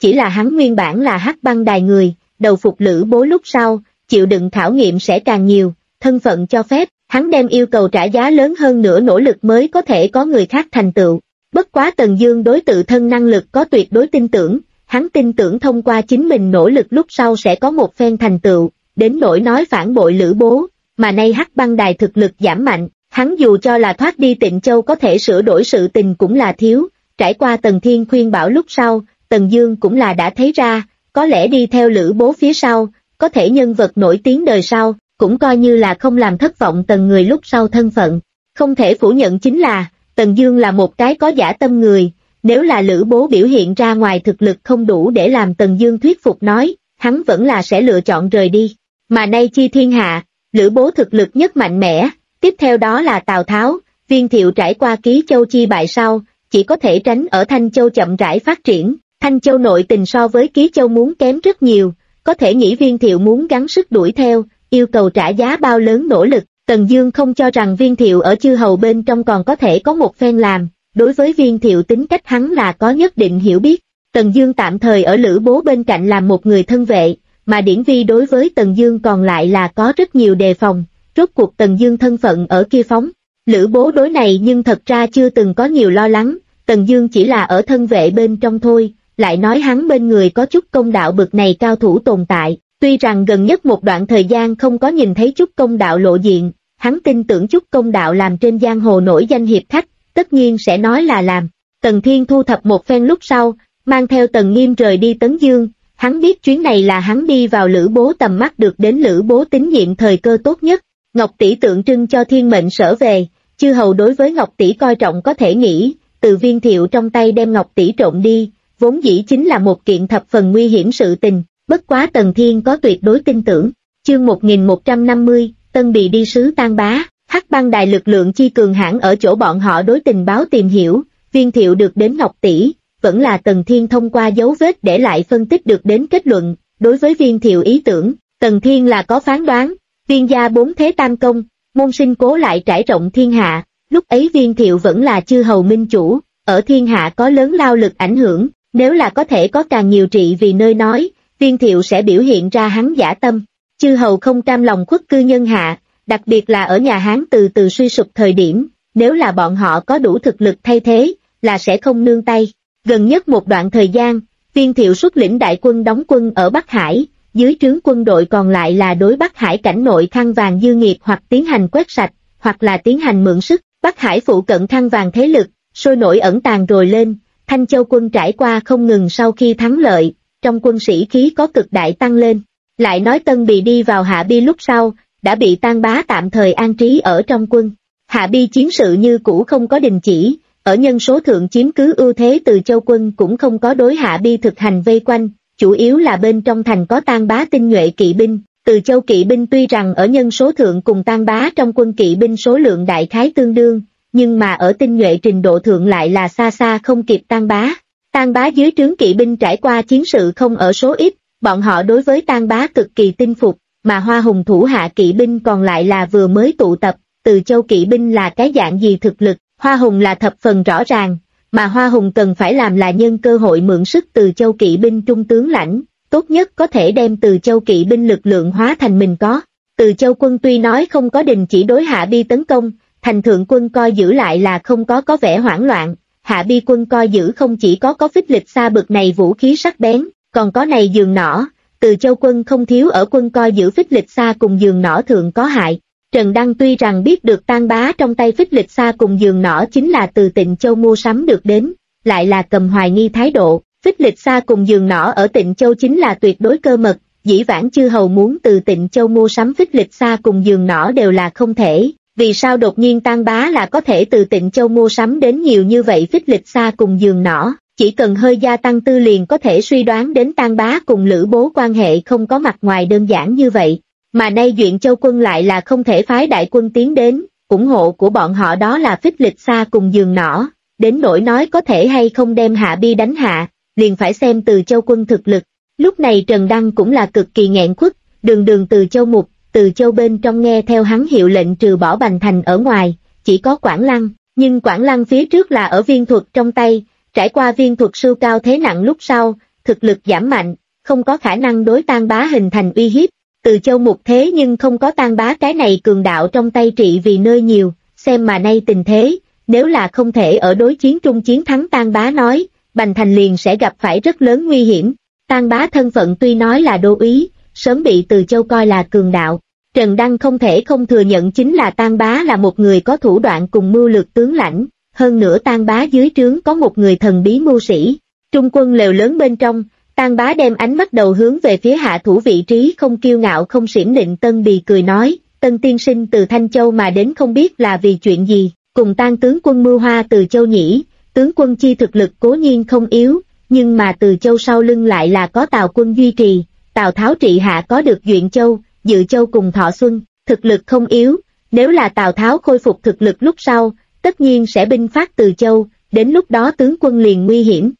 chỉ là hắn nguyên bản là Hắc Băng Đài người, đầu phục Lữ Bố lúc sau, chịu đựng khảo nghiệm sẽ càng nhiều, thân phận cho phép, hắn đem yêu cầu trả giá lớn hơn nữa nỗ lực mới có thể có người khác thành tựu. Bất quá Tần Dương đối tự thân năng lực có tuyệt đối tin tưởng, hắn tin tưởng thông qua chính mình nỗ lực lúc sau sẽ có một phen thành tựu, đến nỗi nói phản bội Lữ Bố, mà nay Hắc Băng Đài thực lực giảm mạnh, hắn dù cho là thoát đi Tịnh Châu có thể sửa đổi sự tình cũng là thiếu, trải qua Tần Thiên khuyên bảo lúc sau, Tần Dương cũng là đã thấy ra, có lẽ đi theo Lữ Bố phía sau, có thể nhân vật nổi tiếng đời sau, cũng coi như là không làm thất vọng Tần người lúc sau thân phận. Không thể phủ nhận chính là, Tần Dương là một cái có dã tâm người, nếu là Lữ Bố biểu hiện ra ngoài thực lực không đủ để làm Tần Dương thuyết phục nói, hắn vẫn là sẽ lựa chọn rời đi. Mà nay chi thiên hạ, Lữ Bố thực lực nhất mạnh mẽ, tiếp theo đó là Tào Tháo, Viên Thiệu trải qua Ký Châu chi bại sau, chỉ có thể tránh ở Thanh Châu chậm rãi phát triển, Thanh Châu nội tình so với Ký Châu muốn kém rất nhiều, có thể nghĩ Viên Thiệu muốn gắng sức đuổi theo, yêu cầu trả giá bao lớn nỗ lực, Tần Dương không cho rằng Viên Thiệu ở chư hầu bên trong còn có thể có một phen làm, đối với Viên Thiệu tính cách hắn là có nhất định hiểu biết. Tần Dương tạm thời ở Lữ Bố bên cạnh làm một người thân vệ, mà Điển Vi đối với Tần Dương còn lại là có rất nhiều đề phòng, rốt cuộc Tần Dương thân phận ở kia phóng. Lữ Bố đối này nhưng thật ra chưa từng có nhiều lo lắng, Tần Dương chỉ là ở thân vệ bên trong thôi, lại nói hắn bên người có chút công đạo bực này cao thủ tồn tại, tuy rằng gần nhất một đoạn thời gian không có nhìn thấy chút công đạo lộ diện, hắn tin tưởng chút công đạo làm trên giang hồ nổi danh hiệp khách, tất nhiên sẽ nói là làm. Tần Thiên thu thập một phen lúc sau, mang theo Tần Nghiêm rời đi Tấn Dương, hắn biết chuyến này là hắn đi vào Lữ Bố tầm mắt được đến Lữ Bố tín nhiệm thời cơ tốt nhất. Ngọc tỷ tượng trưng cho thiên mệnh sở về, chư hầu đối với Ngọc tỷ coi trọng có thể nghĩ, từ Viên Thiệu trong tay đem Ngọc tỷ trộm đi, vốn dĩ chính là một kiện thập phần nguy hiểm sự tình, bất quá Tần Thiên có tuyệt đối tin tưởng. Chương 1150, Tân Bì đi sứ Tan Bá. Hắc Băng Đài lực lượng chi cường hãn ở chỗ bọn họ đối tình báo tìm hiểu, Viên Thiệu được đến Ngọc tỷ, vẫn là Tần Thiên thông qua dấu vết để lại phân tích được đến kết luận. Đối với Viên Thiệu ý tưởng, Tần Thiên là có phán đoán, Viên gia bốn thế tam công, môn sinh cố lại trải rộng thiên hạ, lúc ấy Viên Thiệu vẫn là chư hầu minh chủ, ở thiên hạ có lớn lao lực ảnh hưởng, nếu là có thể có càng nhiều trị vì nơi nói, Viên Thiệu sẽ biểu hiện ra hắn dã tâm. Chư hầu không cam lòng khuất cư nhân hạ, đặc biệt là ở nhà Hán từ từ suy sụp thời điểm, nếu là bọn họ có đủ thực lực thay thế, là sẽ không nương tay. Gần nhất một đoạn thời gian, Viên Thiệu xuất lĩnh đại quân đóng quân ở Bắc Hải, dưới trướng quân đội còn lại là đối Bắc Hải cảnh nội khăn vàng dư nghiệp hoặc tiến hành quét sạch, hoặc là tiến hành mượn sức. Bắc Hải phụ cận khăn vàng thế lực, sôi nổi ẩn tàng rồi lên, Thanh Châu quân trải qua không ngừng sau khi thắng lợi, trong quân sĩ khí có cực đại tăng lên. Lại nói Tân Bì đi vào Hạ Bi lúc sau, đã bị Tan Bá tạm thời an trí ở trong quân. Hạ Bi chiến sự như cũ không có đình chỉ, ở nhân số thượng chiếm cứ ưu thế Từ Châu quân cũng không có đối Hạ Bi thực hành vây quanh, chủ yếu là bên trong thành có Tan Bá tinh nhuệ kỵ binh. Từ Châu kỵ binh tuy rằng ở nhân số thượng cùng Tan Bá trong quân kỵ binh số lượng đại khái tương đương, nhưng mà ở tinh nhuệ trình độ thượng lại là xa xa không kịp Tan Bá. Tan Bá dưới trướng kỵ binh trải qua chiến sự không ở số ít, bọn họ đối với Tan Bá cực kỳ tinh phục, mà Hoa Hùng thủ hạ kỵ binh còn lại là vừa mới tụ tập. Từ Châu kỵ binh là cái dạng gì thực lực, Hoa Hùng là thập phần rõ ràng, mà Hoa Hùng cần phải làm là nhân cơ hội mượn sức Từ Châu kỵ binh trung tướng lãnh, tốt nhất có thể đem Từ Châu kỵ binh lực lượng hóa thành mình có. Từ Châu quân tuy nói không có đình chỉ đối Hạ Bi tấn công, thành thượng quân coi giữ lại là không có vẻ hoảng loạn, Hạ Bi quân coi giữ không chỉ có phích lịch xa bực này vũ khí sắc bén, còn có này giường nỏ. Từ Châu quân không thiếu ở quân coi giữ phích lịch xa cùng giường nỏ thượng có hại. Trần Đăng tuy rằng biết được Tan Bá trong tay phích lịch xa cùng giường nỏ chính là từ Tịnh Châu mua sắm được đến, lại là cầm hoài nghi thái độ. Phích lịch xa cùng giường nỏ ở Tịnh Châu chính là tuyệt đối cơ mật, dĩ vãng chư hầu muốn từ Tịnh Châu mua sắm phích lịch xa cùng giường nỏ đều là không thể. Vì sao đột nhiên Tan Bá là có thể từ Tịnh Châu mua sắm đến nhiều như vậy phích lịch xa cùng giường nỏ? Chỉ cần hơi gia tăng tư liền có thể suy đoán đến Tan Bá cùng Lữ Bố quan hệ không có mặt ngoài đơn giản như vậy. Mà nay Duyện Châu quân lại là không thể phái đại quân tiến đến, ủng hộ của bọn họ đó là phích lịch xa cùng giường nỏ, đến nỗi nói có thể hay không đem Hạ Bi đánh hạ, liền phải xem Từ Châu quân thực lực. Lúc này Trần Đăng cũng là cực kỳ nghẹn khuất, đường Từ Châu mục, Từ Châu bên trong nghe theo hắn hiệu lệnh trừ bỏ Bành Thành ở ngoài, chỉ có Quảng Lăng, nhưng Quảng Lăng phía trước là ở Viên Thuật trong tay, trải qua Viên Thuật sưu cao thế nặng lúc sau, thực lực giảm mạnh, không có khả năng đối Tang Bá hình thành uy hiếp. Từ Châu Mục thế nhưng không có Tang Bá cái này cường đạo trong tay trị vì nơi nhiều, xem mà nay tình thế, nếu là không thể ở đối chiến trung chiến thắng Tang Bá nói, Bành Thành liền sẽ gặp phải rất lớn nguy hiểm. Tang Bá thân phận tuy nói là đô úy, sớm bị Từ Châu coi là cường đạo. Trần Đăng không thể không thừa nhận chính là Tang Bá là một người có thủ đoạn cùng mưu lược tướng lãnh, hơn nữa Tang Bá dưới trướng có một người thần bí mưu sĩ. Trung quân lều lớn bên trong, Tang Bá đem ánh mắt đầu hướng về phía hạ thủ vị trí không kiêu ngạo không xiểm nịnh Tân Bì cười nói, Tân tiên sinh từ Thanh Châu mà đến không biết là vì chuyện gì, cùng Tang tướng quân mưu hoa Từ Châu nhỉ, tướng quân chi thực lực cố nhiên không yếu, nhưng mà Từ Châu sau lưng lại là có Tào quân duy trì, Tào Tháo trị hạ có được Duyện Châu, Dự Châu cùng Thọ Xuân, thực lực không yếu, nếu là Tào Tháo khôi phục thực lực lúc sau, tất nhiên sẽ binh phát Từ Châu, đến lúc đó tướng quân liền nguy hiểm.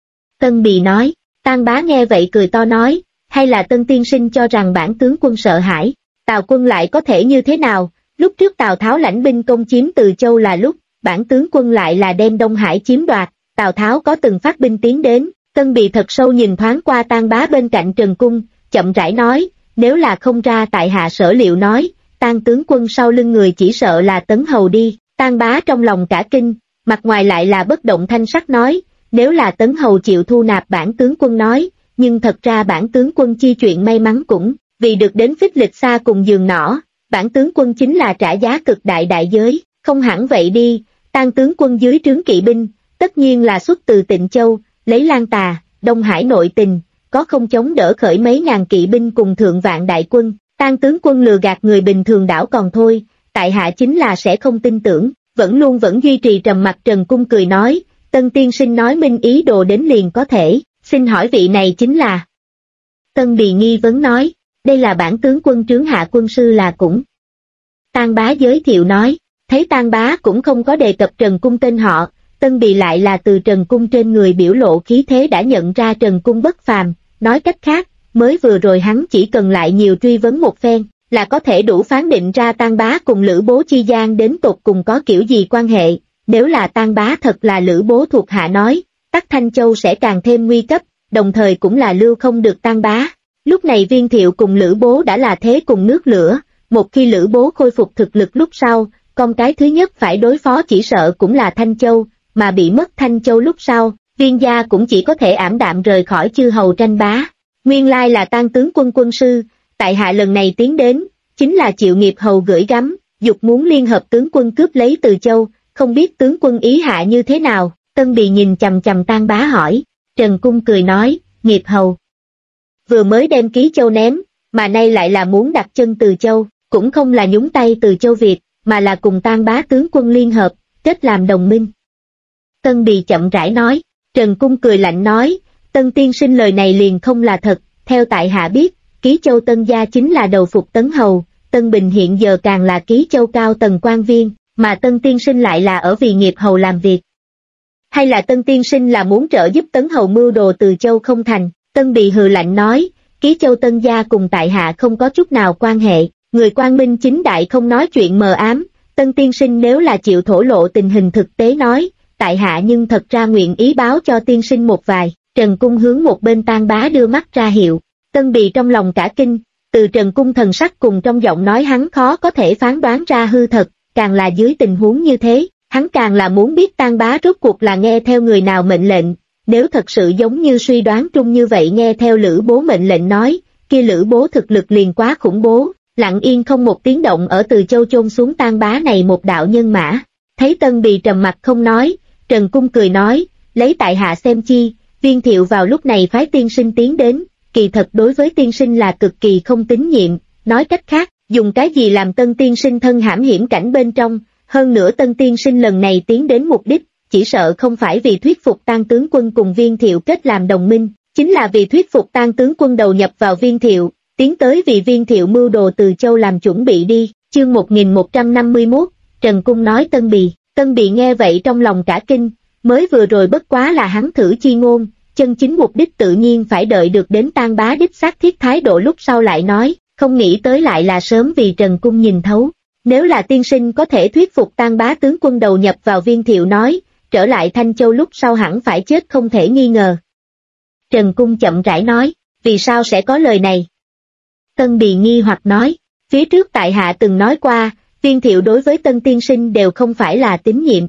Tân Bì nói, Tang Bá nghe vậy cười to nói, hay là Tân tiên sinh cho rằng bản tướng quân sợ hãi, Tào quân lại có thể như thế nào, lúc trước Tào Tháo lãnh binh công chiếm Từ Châu là lúc, bản tướng quân lại là đem Đông Hải chiếm đoạt, Tào Tháo có từng phát binh tiến đến. Tân Bì thật sâu nhìn thoáng qua Tang Bá bên cạnh Trần Cung, chậm rãi nói, nếu là không ra tại hạ sở liệu nói, Tang tướng quân sau lưng người chỉ sợ là Tấn Hầu đi. Tang Bá trong lòng cả kinh, mặt ngoài lại là bất động thanh sắc nói, nếu là Tấn Hầu chịu thu nạp bản tướng quân nói, nhưng thật ra bản tướng quân chi chuyện may mắn cũng, vì được đến phích lịch xa cùng giường nỏ, bản tướng quân chính là trả giá cực đại đại giới, không hẳn vậy đi, Tang tướng quân dưới trướng kỵ binh, tất nhiên là xuất từ Tịnh Châu, lấy Lan Tà, Đông Hải nội tình, có không chống đỡ khởi mấy ngàn kỵ binh cùng thượng vạn đại quân, Tang tướng quân lừa gạt người bình thường đảo còn thôi, tại hạ chính là sẽ không tin tưởng, vẫn duy trì trầm mặc Trần Cung cười nói, Tân tiên sinh nói minh ý đồ đến liền có thể, xin hỏi vị này chính là. Tân Bì nghi vấn nói, đây là bản tướng quân trướng hạ quân sư là cũng. Tang Bá giới thiệu nói, thấy Tang Bá cũng không có đề cập Trần Cung tên họ, Tân Bì lại là từ Trần Cung trên người biểu lộ khí thế đã nhận ra Trần Cung bất phàm, nói cách khác, mới vừa rồi hắn chỉ cần lại nhiều truy vấn một phen, là có thể đủ phán định ra Tang Bá cùng Lữ Bố chi gian đến tột cùng có kiểu gì quan hệ, nếu là Tang Bá thật là Lữ Bố thuộc hạ nói, Tắc Thanh Châu sẽ càng thêm nguy cấp, đồng thời cũng là lưu không được Tang Bá. Lúc này Viên Thiệu cùng Lữ Bố đã là thế cùng nước lửa, một khi Lữ Bố khôi phục thực lực lúc sau, con cái thứ nhất phải đối phó chỉ sợ cũng là Thanh Châu, mà bị mất Thanh Châu lúc sau, Viên gia cũng chỉ có thể ảm đạm rời khỏi chư hầu tranh bá. Nguyên lai là Tang tướng quân quân sư, tại hạ lần này tiến đến, chính là Triệu Nghiệp hầu gửi gắm, dục muốn liên hợp tướng quân cướp lấy Từ Châu, không biết tướng quân ý hạ như thế nào. Tân Bì nhìn chằm chằm Tang Bá hỏi, Trần Cung cười nói, Nghiệp hầu vừa mới đem Ký Châu ném, mà nay lại là muốn đặt chân Từ Châu, cũng không là nhúng tay Từ Châu Việt, mà là cùng Tang Bá tướng quân liên hợp, kết làm đồng minh. Tân Bì chậm rãi nói, Trần Cung cười lạnh nói, Tân tiên sinh lời này liền không là thật, theo tại hạ biết, Ký Châu Tân gia chính là đầu phục Tấn Hầu, Tân Bình hiện giờ càng là Ký Châu cao tầng quan viên, mà Tân tiên sinh lại là ở vì Nghiệp hầu làm việc. Hay là Tân tiên sinh là muốn trợ giúp Tấn Hầu mưu đồ Từ Châu không thành? Tân Bì hừ lạnh nói, Ký Châu Tân gia cùng tại hạ không có chút nào quan hệ, người quang minh chính đại không nói chuyện mờ ám, Tân tiên sinh nếu là chịu thổ lộ tình hình thực tế nói, tại hạ nhưng thật ra nguyện ý báo cho tiên sinh một vài. Trần Cung hướng một bên Tang Bá đưa mắt ra hiệu, Tân Bì trong lòng cả kinh, từ Trần Cung thần sắc cùng trong giọng nói hắn khó có thể phán đoán ra hư thật, càng là dưới tình huống như thế, hắn càng là muốn biết Tang Bá rốt cuộc là nghe theo người nào mệnh lệnh, nếu thật sự giống như suy đoán trung như vậy nghe theo Lữ Bố mệnh lệnh nói, kia Lữ Bố thực lực liền quá khủng bố, lặng yên không một tiếng động ở Từ Châu chôn xuống Tang Bá này một đạo nhân mã. Thấy Tân Bì trầm mặt không nói, Trần Cung cười nói, lấy tại hạ xem chi, Viên Thiệu vào lúc này phái tiên sinh tiến đến, kỳ thật đối với tiên sinh là cực kỳ không tín nhiệm, nói cách khác, dùng cái gì làm Tân tiên sinh thân hãm hiểm cảnh bên trong, hơn nữa Tân tiên sinh lần này tiến đến mục đích, chỉ sợ không phải vì thuyết phục Tang tướng quân cùng Viên Thiệu kết làm đồng minh, chính là vì thuyết phục Tang tướng quân đầu nhập vào Viên Thiệu, tiến tới vì Viên Thiệu mưu đồ Từ Châu làm chuẩn bị đi. Chương 1151, Trần Cung nói Tân Bì nghe vậy trong lòng cả kinh, mới vừa rồi bất quá là hắn thử chi ngôn, chân chính mục đích tự nhiên phải đợi được đến Tang Bá đích xác thiết thái độ lúc sau lại nói, không nghĩ tới lại là sớm vì Trần Cung nhìn thấu. Nếu là tiên sinh có thể thuyết phục Tang Bá tướng quân đầu nhập vào Viên Thiệu nói, trở lại Thanh Châu lúc sau hẳn phải chết không thể nghi ngờ. Trần Cung chậm rãi nói, vì sao sẽ có lời này? Tân Bì nghi hoặc nói, phía trước tại hạ từng nói qua, Viên Thiệu đối với Tân tiên sinh đều không phải là tín nhiệm.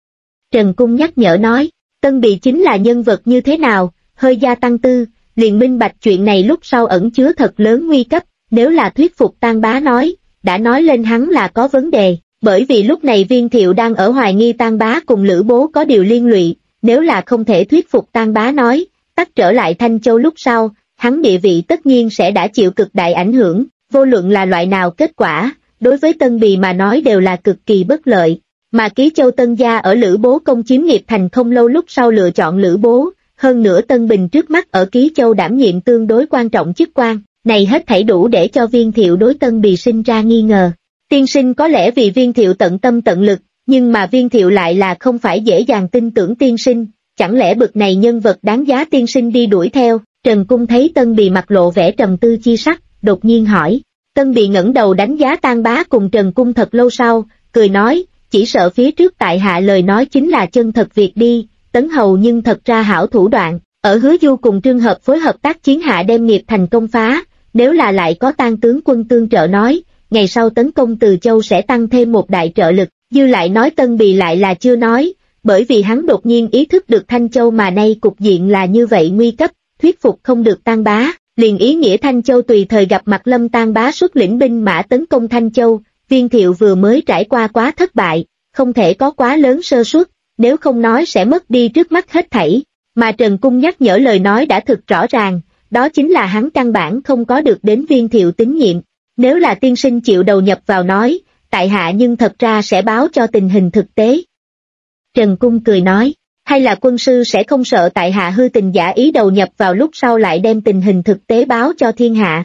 Trần Cung nhắc nhở nói, Tân Bì chính là nhân vật như thế nào, hơi gia tăng tư, liền minh bạch chuyện này lúc sau ẩn chứa thật lớn nguy cấp, nếu là thuyết phục Tang Bá nói, đã nói lên hắn là có vấn đề, bởi vì lúc này Viên Thiệu đang ở hoài nghi Tang Bá cùng Lữ Bố có điều liên lụy, nếu là không thể thuyết phục Tang Bá nói, tắt trở lại Thanh Châu lúc sau, hắn địa vị tất nhiên sẽ đã chịu cực đại ảnh hưởng, vô luận là loại nào kết quả, đối với Tân Bì mà nói đều là cực kỳ bất lợi. Mà Ký Châu Tân gia ở Lữ Bố công chiếm nghiệp thành không lâu lúc sau lựa chọn Lữ Bố, hơn nữa Tân Bình trước mắt ở Ký Châu đảm nhiệm tương đối quan trọng chức quan, này hết thảy đủ để cho Viên Thiệu đối Tân Bì sinh ra nghi ngờ. Tiên sinh có lẽ vì Viên Thiệu tận tâm tận lực, nhưng mà Viên Thiệu lại là không phải dễ dàng tin tưởng tiên sinh, chẳng lẽ bực này nhân vật đáng giá tiên sinh đi đuổi theo? Trần Cung thấy Tân Bì mặt lộ vẻ trầm tư chi sắc, đột nhiên hỏi. Tân Bì ngẩng đầu đánh giá Tang Bá cùng Trần Cung thật lâu sau, cười nói, chỉ sợ phía trước tại hạ lời nói chính là chân thật việc đi, Tấn Hầu nhưng thật ra hảo thủ đoạn, ở Hứa Du cùng Trương Hợp phối hợp tác chiến hạ đem nghiệp thành công phá, nếu là lại có Tang tướng quân tương trợ nói, ngày sau tấn công Từ Châu sẽ tăng thêm một đại trợ lực, dư lại nói Tân Bì lại là chưa nói, bởi vì hắn đột nhiên ý thức được Thanh Châu mà nay cục diện là như vậy nguy cấp, thuyết phục không được Tang Bá, liền ý nghĩa Thanh Châu tùy thời gặp mặt Lâm Tang Bá xuất lĩnh binh mã tấn công Thanh Châu, Viên Thiệu vừa mới trải qua quá thất bại, không thể có quá lớn sơ suất, nếu không nói sẽ mất đi trước mắt hết thảy, mà Trần Cung nhắc nhở lời nói đã thực rõ ràng, đó chính là hắn căn bản không có được đến Viên Thiệu tín nhiệm, nếu là tiên sinh chịu đầu nhập vào nói, tại hạ nhưng thật ra sẽ báo cho tình hình thực tế. Trần Cung cười nói, hay là quân sư sẽ không sợ tại hạ hư tình giả ý đầu nhập vào lúc sau lại đem tình hình thực tế báo cho thiên hạ?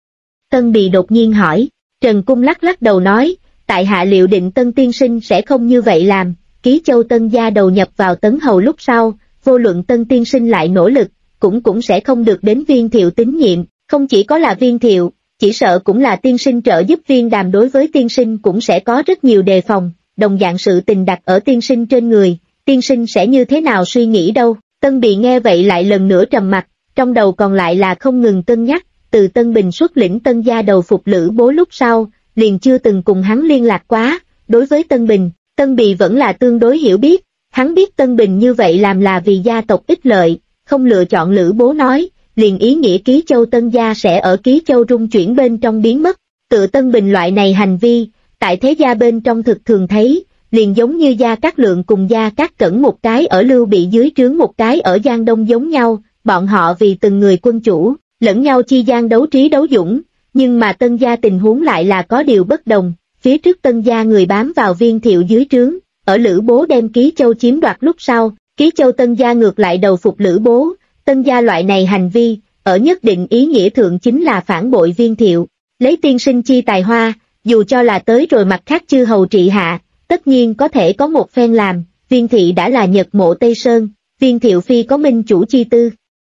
Tân Bì đột nhiên hỏi, Trần Cung lắc lắc đầu nói, tại hạ liệu định Tân tiên sinh sẽ không như vậy làm, Ký Châu Tân gia đầu nhập vào Tấn Hầu lúc sau, vô luận Tân tiên sinh lại nỗ lực, cũng sẽ không được đến Viên Thiệu tín nhiệm, không chỉ có là Viên Thiệu, chỉ sợ cũng là tiên sinh trợ giúp Viên Đàm đối với tiên sinh cũng sẽ có rất nhiều đề phòng, đồng dạng sự tình đặt ở tiên sinh trên người, tiên sinh sẽ như thế nào suy nghĩ đâu? Tân Bì nghe vậy lại lần nữa trầm mặt, trong đầu còn lại là không ngừng cân nhắc, từ Tân Bình xuất lĩnh Tân gia đầu phục Lữ Bố lúc sau, liền chưa từng cùng hắn liên lạc quá, đối với Tân Bình, Tân Bì vẫn là tương đối hiểu biết, hắn biết Tân Bình như vậy làm là vì gia tộc ích lợi, không lựa chọn Lữ Bố nói, liền ý nghĩa Ký Châu Tân gia sẽ ở Ký Châu rung chuyển bên trong biến mất, tự Tân Bình loại này hành vi, tại thế gia bên trong thực thường thấy, liền giống như Gia Cát Lượng cùng Gia Cát Cẩn một cái ở Lưu Bị dưới trướng một cái ở Giang Đông giống nhau, bọn họ vì từng người quân chủ, lẫn nhau chi gian đấu trí đấu dũng, nhưng mà Tân gia tình huống lại là có điều bất đồng, phía trước Tân gia người bám vào Viên Thiệu dưới trướng, ở Lữ Bố đem Ký Châu chiếm đoạt lúc sau, Ký Châu Tân gia ngược lại đầu phục Lữ Bố, Tân gia loại này hành vi, ở nhất định ý nghĩa thượng chính là phản bội Viên Thiệu, lấy tiên sinh chi tài hoa, dù cho là tới rồi mặt khác chư hầu trị hạ, tất nhiên có thể có một phen làm, Viên thị đã là Nhật Mộ Tây Sơn, Viên Thiệu phi có minh chủ chi tư.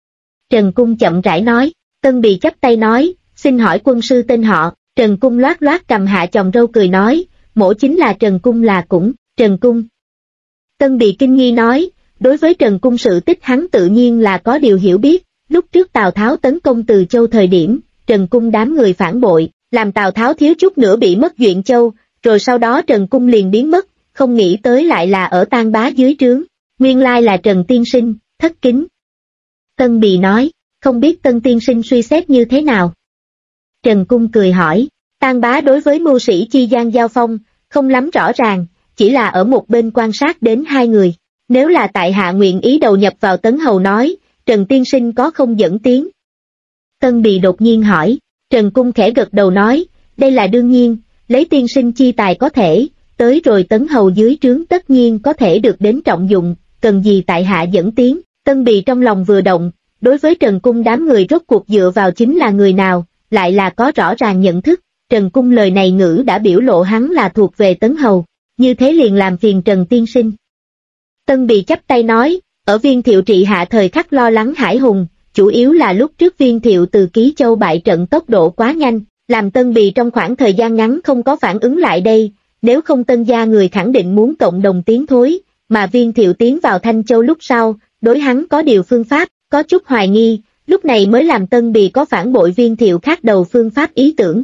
Trần Cung chậm rãi nói, Tân Bì chắp tay nói, xin hỏi quân sư tên họ, Trần Cung loát loát cầm hạ chòm râu cười nói, mỗ chính là Trần Cung là cũng, Trần Cung. Tân Bì kinh nghi nói, đối với Trần Cung sự tích hắn tự nhiên là có điều hiểu biết, lúc trước Tào Tháo tấn công Từ Châu thời điểm, Trần Cung đám người phản bội, làm Tào Tháo thiếu chút nữa bị mất Duyện Châu, rồi sau đó Trần Cung liền biến mất, không nghĩ tới lại là ở Tang Bá dưới trướng, nguyên lai là Trần tiên sinh, thất kính. Tân Bì nói, không biết Tân tiên sinh suy xét như thế nào? Trần Cung cười hỏi, Tang Bá đối với mưu sĩ chi gian giao phong, không lắm rõ ràng, chỉ là ở một bên quan sát đến hai người, nếu là tại hạ nguyện ý đầu nhập vào Tấn Hầu nói, Trần tiên sinh có không dẫn tiếng? Tân Bì đột nhiên hỏi, Trần Cung khẽ gật đầu nói, đây là đương nhiên, lấy tiên sinh chi tài có thể, tới rồi Tấn Hầu dưới trướng tất nhiên có thể được đến trọng dụng, cần gì tại hạ dẫn tiếng? Tân Bì trong lòng vừa động, đối với Trần Cung đám người rốt cuộc dựa vào chính là người nào, lại là có rõ ràng nhận thức, Trần Cung lời này ngữ đã biểu lộ hắn là thuộc về Tấn Hầu, như thế liền làm phiền Trần tiên sinh. Tân Bì chắp tay nói, ở Viên Thiệu trị hạ thời khắc lo lắng hải hùng, chủ yếu là lúc trước Viên Thiệu từ Ký Châu bại trận tốc độ quá nhanh, làm Tân Bì trong khoảng thời gian ngắn không có phản ứng lại đây, nếu không Tân gia người khẳng định muốn cộng đồng tiến thối, mà Viên Thiệu tiến vào Thanh Châu lúc sau, đối hắn có điều phương pháp, có chút hoài nghi, lúc này mới làm Tân Bì có phản bội Viên Thiệu khác đầu phương pháp ý tưởng.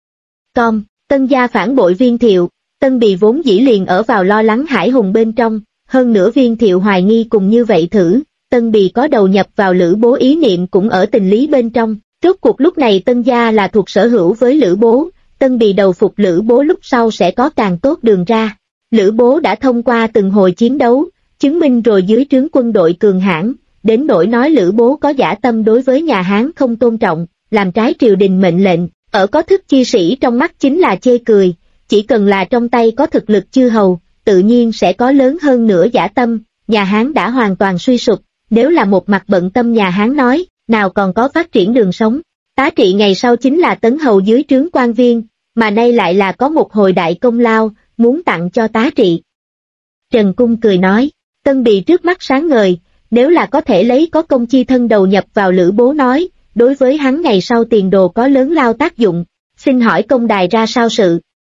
Tân gia phản bội Viên Thiệu, Tân Bì vốn dĩ liền ở vào lo lắng hải hùng bên trong, hơn nữa Viên Thiệu hoài nghi cùng như vậy thử, Tân Bì có đầu nhập vào Lữ Bố ý niệm cũng ở tình lý bên trong, rốt cuộc lúc này Tân gia là thuộc sở hữu với Lữ Bố, Tân Bì đầu phục Lữ Bố lúc sau sẽ có càng tốt đường ra. Lữ Bố đã thông qua từng hồi chiến đấu, chứng minh rồi dưới trướng quân đội cường hãn, đến nỗi nói Lữ Bố có dã tâm đối với nhà Hán không tôn trọng, làm trái triều đình mệnh lệnh, ở có thức chi sĩ trong mắt chính là chê cười, chỉ cần là trong tay có thực lực chư hầu, tự nhiên sẽ có lớn hơn nữa dã tâm, nhà Hán đã hoàn toàn suy sụp, nếu là một mặt bận tâm nhà Hán nói, nào còn có phát triển đường sống. Tá Trị ngày sau chính là tấn hầu dưới trướng quan viên, mà nay lại là có một hồi đại công lao, muốn tặng cho Tá Trị. Trần Cung cười nói, Tân Bì trước mắt sáng ngời, nếu là có thể lấy có công chi thân đầu nhập vào Lữ Bố nói, đối với hắn ngày sau tiền đồ có lớn lao tác dụng, xin hỏi công đài ra sao sự?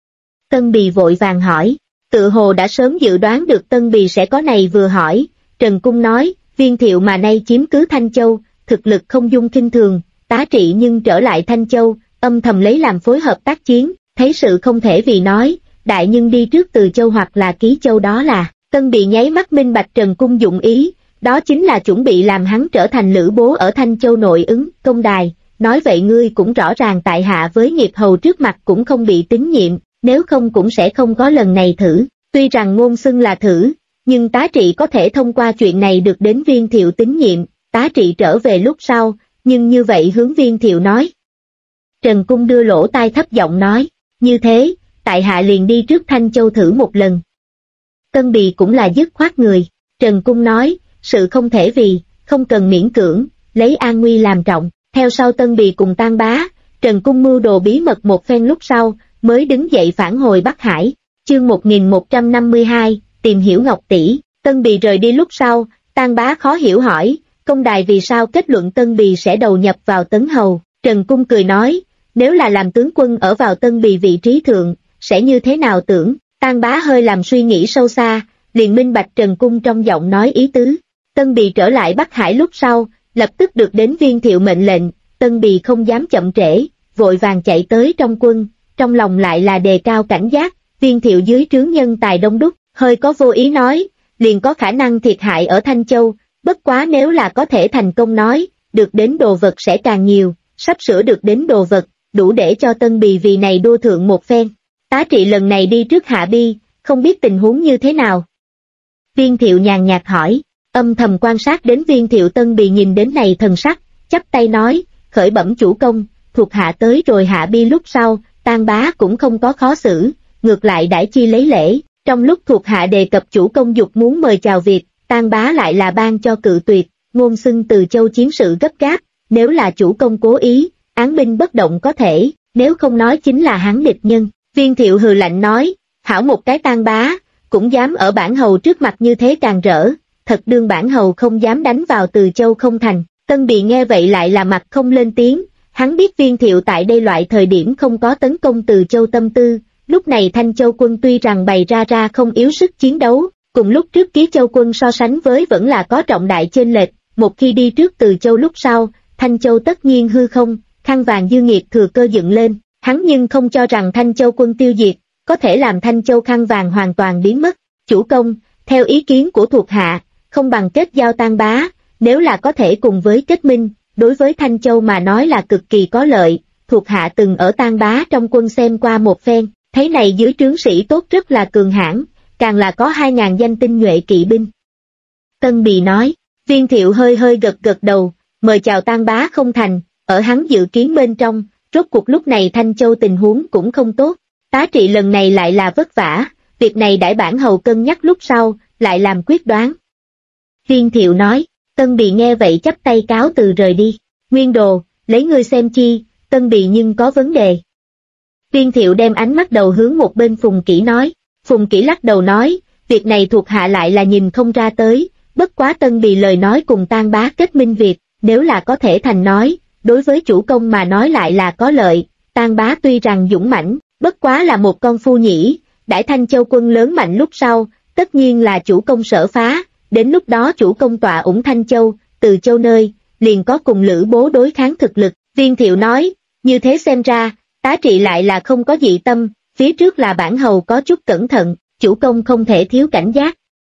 Tân Bì vội vàng hỏi, tự hồ đã sớm dự đoán được Tân Bì sẽ có này vừa hỏi, Trần Cung nói, Viên Thiệu mà nay chiếm cứ Thanh Châu, thực lực không dung khinh thường, Tá Trị nhưng trở lại Thanh Châu, âm thầm lấy làm phối hợp tác chiến, thấy sự không thể vì nói, đại nhân đi trước Từ Châu hoặc là Ký Châu đó là, Tân Bì nháy mắt minh bạch Trần Cung dụng ý, đó chính là chuẩn bị làm hắn trở thành Lữ Bố ở Thanh Châu nội ứng, công đài, nói vậy ngươi cũng rõ ràng tại hạ với nghiệp hầu trước mặt cũng không bị tín nhiệm, nếu không cũng sẽ không có lần này thử, tuy rằng ngôn xưng là thử, nhưng Tá Trị có thể thông qua chuyện này được đến Viên Thiệu tín nhiệm, Tá Trị trở về lúc sau, nhưng như vậy hướng Viên Thiệu nói. Trần Cung đưa lỗ tai thấp giọng nói, như thế, tại hạ liền đi trước Thanh Châu thử một lần. Tân Bì cũng là dứt khoát người, Trần Cung nói, sự không thể vì, không cần miễn cưỡng, lấy an nguy làm trọng, theo sau Tân Bì cùng Tan Bá, Trần Cung mưu đồ bí mật một phen lúc sau, mới đứng dậy phản hồi Bắc Hải, chương 1152, tìm hiểu Ngọc Tỷ, Tân Bì rời đi lúc sau, Tan Bá khó hiểu hỏi, công đài vì sao kết luận Tân Bì sẽ đầu nhập vào Tấn Hầu, Trần Cung cười nói, nếu là làm tướng quân ở vào Tân Bì vị trí thượng, sẽ như thế nào tưởng, Tan Bá hơi làm suy nghĩ sâu xa, liền minh bạch Trần Cung trong giọng nói ý tứ. Tân Bì trở lại Bắc Hải lúc sau, lập tức được đến Viên Thiệu mệnh lệnh, Tân Bì không dám chậm trễ, vội vàng chạy tới trong quân, trong lòng lại là đề cao cảnh giác, Viên Thiệu dưới trướng nhân tài đông đúc, hơi có vô ý nói, liền có khả năng thiệt hại ở Thanh Châu, bất quá nếu là có thể thành công nói, được đến đồ vật sẽ càng nhiều, sắp sửa được đến đồ vật, đủ để cho Tân Bì vì này đua thượng một phen. Tá Trị lần này đi trước Hạ Bi, không biết tình huống như thế nào. Viên Thiệu nhàn nhạt hỏi, âm thầm quan sát đến Viên Thiệu. Tân Bì nhìn đến này thần sắc, chắp tay nói, khởi bẩm chủ công, thuộc hạ tới rồi Hạ Bi lúc sau, Tan Bá cũng không có khó xử, ngược lại đãi chi lấy lễ, trong lúc thuộc hạ đề cập chủ công dục muốn mời chào việc, Tan Bá lại là ban cho cự tuyệt, ngôn xưng Từ Châu chiến sự gấp gáp, nếu là chủ công cố ý, án binh bất động có thể, nếu không nói chính là hắn địch nhân. Viên Thiệu hừ lạnh nói, hảo một cái Tan Bá, cũng dám ở bản hầu trước mặt như thế càng rỡ, thật đương bản hầu không dám đánh vào Từ Châu không thành. Tân Bì nghe vậy lại là mặt không lên tiếng, hắn biết Viên Thiệu tại đây loại thời điểm không có tấn công Từ Châu tâm tư, lúc này Thanh Châu quân tuy rằng bày ra không yếu sức chiến đấu, cùng lúc trước Ký Châu quân so sánh với vẫn là có trọng đại chênh lệch, một khi đi trước Từ Châu lúc sau, Thanh Châu tất nhiên hư không, khăn vàng dư nghiệt thừa cơ dựng lên, hắn nhưng không cho rằng Thanh Châu quân tiêu diệt, có thể làm Thanh Châu khăn vàng hoàn toàn biến mất. Chủ công, theo ý kiến của thuộc hạ, không bằng kết giao Tan Bá, nếu là có thể cùng với kết minh, đối với Thanh Châu mà nói là cực kỳ có lợi, thuộc hạ từng ở Tan Bá trong quân xem qua một phen, thấy này dưới trướng sĩ tốt rất là cường hãn, càng là có 2.000 danh tinh nhuệ kỵ binh. Tân Bì nói, Viên Thiệu hơi hơi gật đầu, mời chào Tan Bá không thành, ở hắn dự kiến bên trong, rốt cuộc lúc này Thanh Châu tình huống cũng không tốt, Tá Trị lần này lại là vất vả, việc này đãi bản hầu cân nhắc lúc sau, lại làm quyết đoán. Viên Thiệu nói, Tân Bì nghe vậy chắp tay cáo từ rời đi, Nguyên Đồ, lấy ngươi xem chi, Tân Bì nhưng có vấn đề. Viên Thiệu đem ánh mắt đầu hướng một bên Phùng Kỷ nói, Phùng Kỷ lắc đầu nói, việc này thuộc hạ lại là nhìn không ra tới, bất quá Tân Bì lời nói cùng Tan Bá kết minh việc, nếu là có thể thành nói, đối với chủ công mà nói lại là có lợi, Tan Bá tuy rằng dũng mãnh, bất quá là một con phu nhĩ, đãi Thanh Châu quân lớn mạnh lúc sau, tất nhiên là chủ công sở phá, đến lúc đó chủ công tọa ủng Thanh Châu, Từ Châu nơi, liền có cùng Lữ Bố đối kháng thực lực. Viên Thiệu nói, như thế xem ra, tá trị lại là không có dị tâm, phía trước là bản hầu có chút cẩn thận, chủ công không thể thiếu cảnh giác.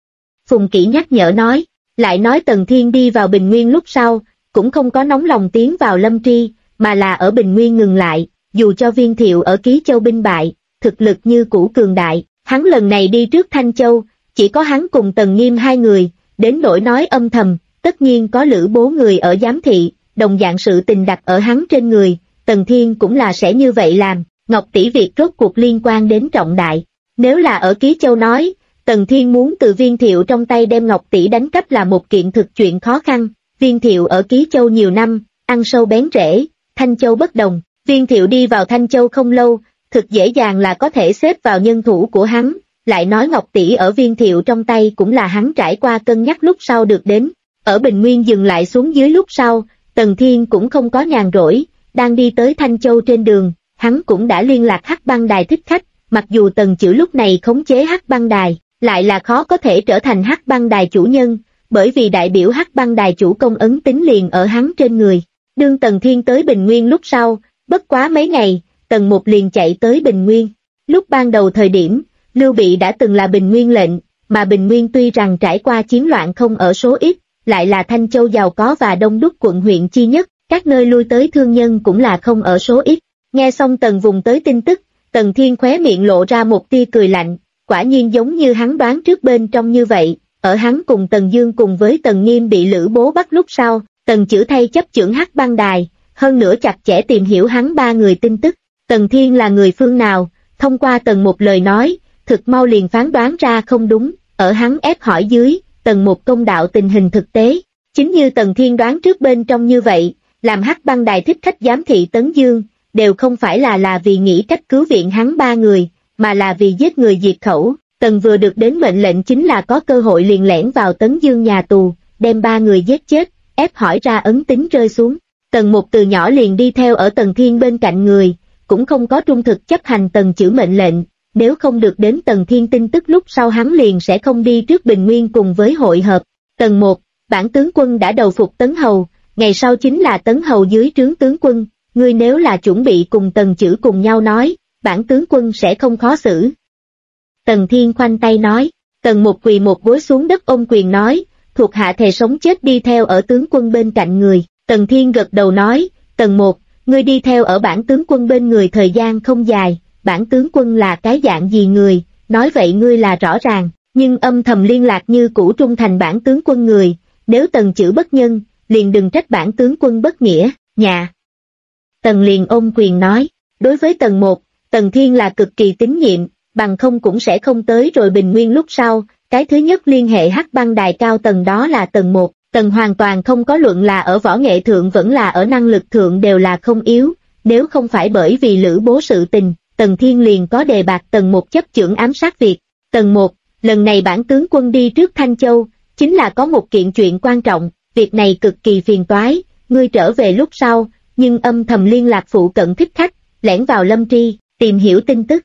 Phùng Kỷ nhắc nhở nói, lại nói Tần Thiên đi vào Bình Nguyên lúc sau, cũng không có nóng lòng tiến vào Lâm Tri, mà là ở Bình Nguyên ngừng lại, dù cho Viên Thiệu ở Ký Châu binh bại, thực lực như cũ cường đại, hắn lần này đi trước Thanh Châu, chỉ có hắn cùng Tần Nghiêm hai người, đến nỗi nói âm thầm, tất nhiên có Lữ Bố người ở giám thị, đồng dạng sự tình đặt ở hắn trên người, Tần Thiên cũng là sẽ như vậy làm, Ngọc tỷ việc rốt cuộc liên quan đến trọng đại. Nếu là ở Ký Châu nói, Tần Thiên muốn từ Viên Thiệu trong tay đem Ngọc tỷ đánh cắp là một kiện thực chuyện khó khăn, Viên Thiệu ở Ký Châu nhiều năm, ăn sâu bén rễ, Thanh Châu bất đồng, Viên Thiệu đi vào Thanh Châu không lâu, thực dễ dàng là có thể xếp vào nhân thủ của hắn, lại nói Ngọc tỷ ở Viên Thiệu trong tay cũng là hắn trải qua cân nhắc lúc sau được đến, ở Bình Nguyên dừng lại xuống dưới lúc sau, Tần Thiên cũng không có nhàn rỗi, đang đi tới Thanh Châu trên đường, hắn cũng đã liên lạc Hắc Băng Đài thích khách, mặc dù Tần Chữ lúc này khống chế Hắc Băng Đài, lại là khó có thể trở thành Hắc Băng Đài chủ nhân, bởi vì đại biểu Hắc Băng Đài chủ công ấn tính liền ở hắn trên người. Đương Tần Thiên tới Bình Nguyên lúc sau, bất quá mấy ngày, Tần Mục liền chạy tới Bình Nguyên. Lúc ban đầu thời điểm, Lưu Bị đã từng là Bình Nguyên lệnh, mà Bình Nguyên tuy rằng trải qua chiến loạn không ở số ít, lại là Thanh Châu giàu có và đông đúc quận huyện chi nhất, các nơi lui tới thương nhân cũng là không ở số ít. Nghe xong Tần vùng tới tin tức, Tần Thiên khóe miệng lộ ra một tia cười lạnh, quả nhiên giống như hắn đoán trước bên trong như vậy, ở hắn cùng Tần Dương cùng với Tần Nghiêm bị Lữ Bố bắt lúc sau, Tần Chữ thay chấp chưởng Hắc Băng Đài, hơn nữa chặt chẽ tìm hiểu hắn ba người tin tức. Tần Thiên là người phương nào, thông qua Tần một lời nói, thực mau liền phán đoán ra không đúng, ở hắn ép hỏi dưới, Tần một công đạo tình hình thực tế, chính như Tần Thiên đoán trước bên trong như vậy, làm Hắc Băng Đài thích khách giám thị Tấn Dương, đều không phải là vì nghĩ cách cứu viện hắn ba người, mà là vì giết người diệt khẩu. Tần vừa được đến mệnh lệnh chính là có cơ hội liền lẻn vào Tấn Dương nhà tù, đem ba người giết chết, ép hỏi ra ấn tính rơi xuống. Tần một từ nhỏ liền đi theo ở Tần Thiên bên cạnh người, cũng không có trung thực chấp hành Tần Chữ mệnh lệnh, nếu không được đến Tần Thiên tin tức lúc sau hắn liền sẽ không đi trước Bình Nguyên cùng với hội hợp. Tần 1, bản tướng quân đã đầu phục Tấn Hầu, ngày sau chính là Tấn Hầu dưới trướng tướng quân, ngươi nếu là chuẩn bị cùng Tần Chữ cùng nhau nói, bản tướng quân sẽ không khó xử. Tần Thiên khoanh tay nói, Tần một quỳ một gối xuống đất ôm quyền nói, thuộc hạ thề sống chết đi theo ở tướng quân bên cạnh người. Tần Thiên gật đầu nói, Tần một, ngươi đi theo ở bản tướng quân bên người thời gian không dài, bản tướng quân là cái dạng gì người, nói vậy ngươi là rõ ràng, nhưng âm thầm liên lạc như cũ trung thành bản tướng quân người, nếu Tần Chữ bất nhân, liền đừng trách bản tướng quân bất nghĩa, nhà. Tần liền ôm quyền nói, đối với Tần một, Tần Thiên là cực kỳ tín nhiệm, bằng không cũng sẽ không tới rồi Bình Nguyên lúc sau, cái thứ nhất liên hệ Hắc Băng Đài cao tầng đó là Tần một, Tần hoàn toàn không có luận là ở võ nghệ thượng vẫn là ở năng lực thượng đều là không yếu, nếu không phải bởi vì Lữ Bố sự tình, Tần Thiên liền có đề bạt Tần một chấp chưởng ám sát việc. Tần một, lần này bản tướng quân đi trước Thanh Châu, chính là có một kiện chuyện quan trọng, việc này cực kỳ phiền toái, ngươi trở về lúc sau, nhưng âm thầm liên lạc phụ cận thích khách, lẻn vào Lâm Tri, tìm hiểu tin tức.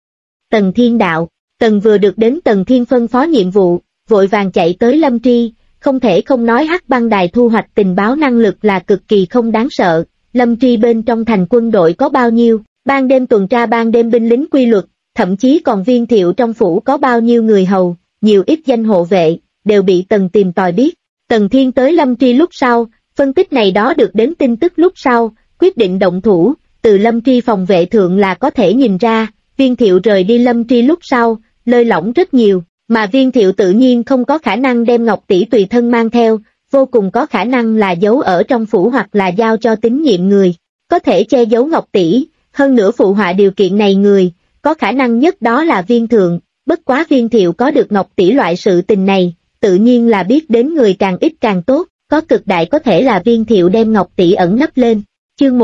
Tần Thiên đạo, Tần vừa được đến Tần Thiên phân phó nhiệm vụ, vội vàng chạy tới Lâm Tri, không thể không nói Hắc Băng Đài thu hoạch tình báo năng lực là cực kỳ không đáng sợ, Lâm Tri bên trong thành quân đội có bao nhiêu, ban đêm tuần tra ban đêm binh lính quy luật, thậm chí còn Viên Thiệu trong phủ có bao nhiêu người hầu, nhiều ít danh hộ vệ, đều bị Tần tìm tòi biết. Tần Thiên tới Lâm Tri lúc sau, phân tích này đó được đến tin tức lúc sau, quyết định động thủ, từ Lâm Tri phòng vệ thượng là có thể nhìn ra, Viên Thiệu rời đi Lâm Tri lúc sau, lơi lỏng rất nhiều, mà Viên Thiệu tự nhiên không có khả năng đem Ngọc tỷ tùy thân mang theo, vô cùng có khả năng là giấu ở trong phủ hoặc là giao cho tín nhiệm người, có thể che giấu Ngọc tỷ, hơn nữa phụ họa điều kiện này người, có khả năng nhất đó là Viên Thượng, bất quá Viên Thiệu có được Ngọc tỷ loại sự tình này, tự nhiên là biết đến người càng ít càng tốt, có cực đại có thể là Viên Thiệu đem Ngọc tỷ ẩn nấp lên. Chương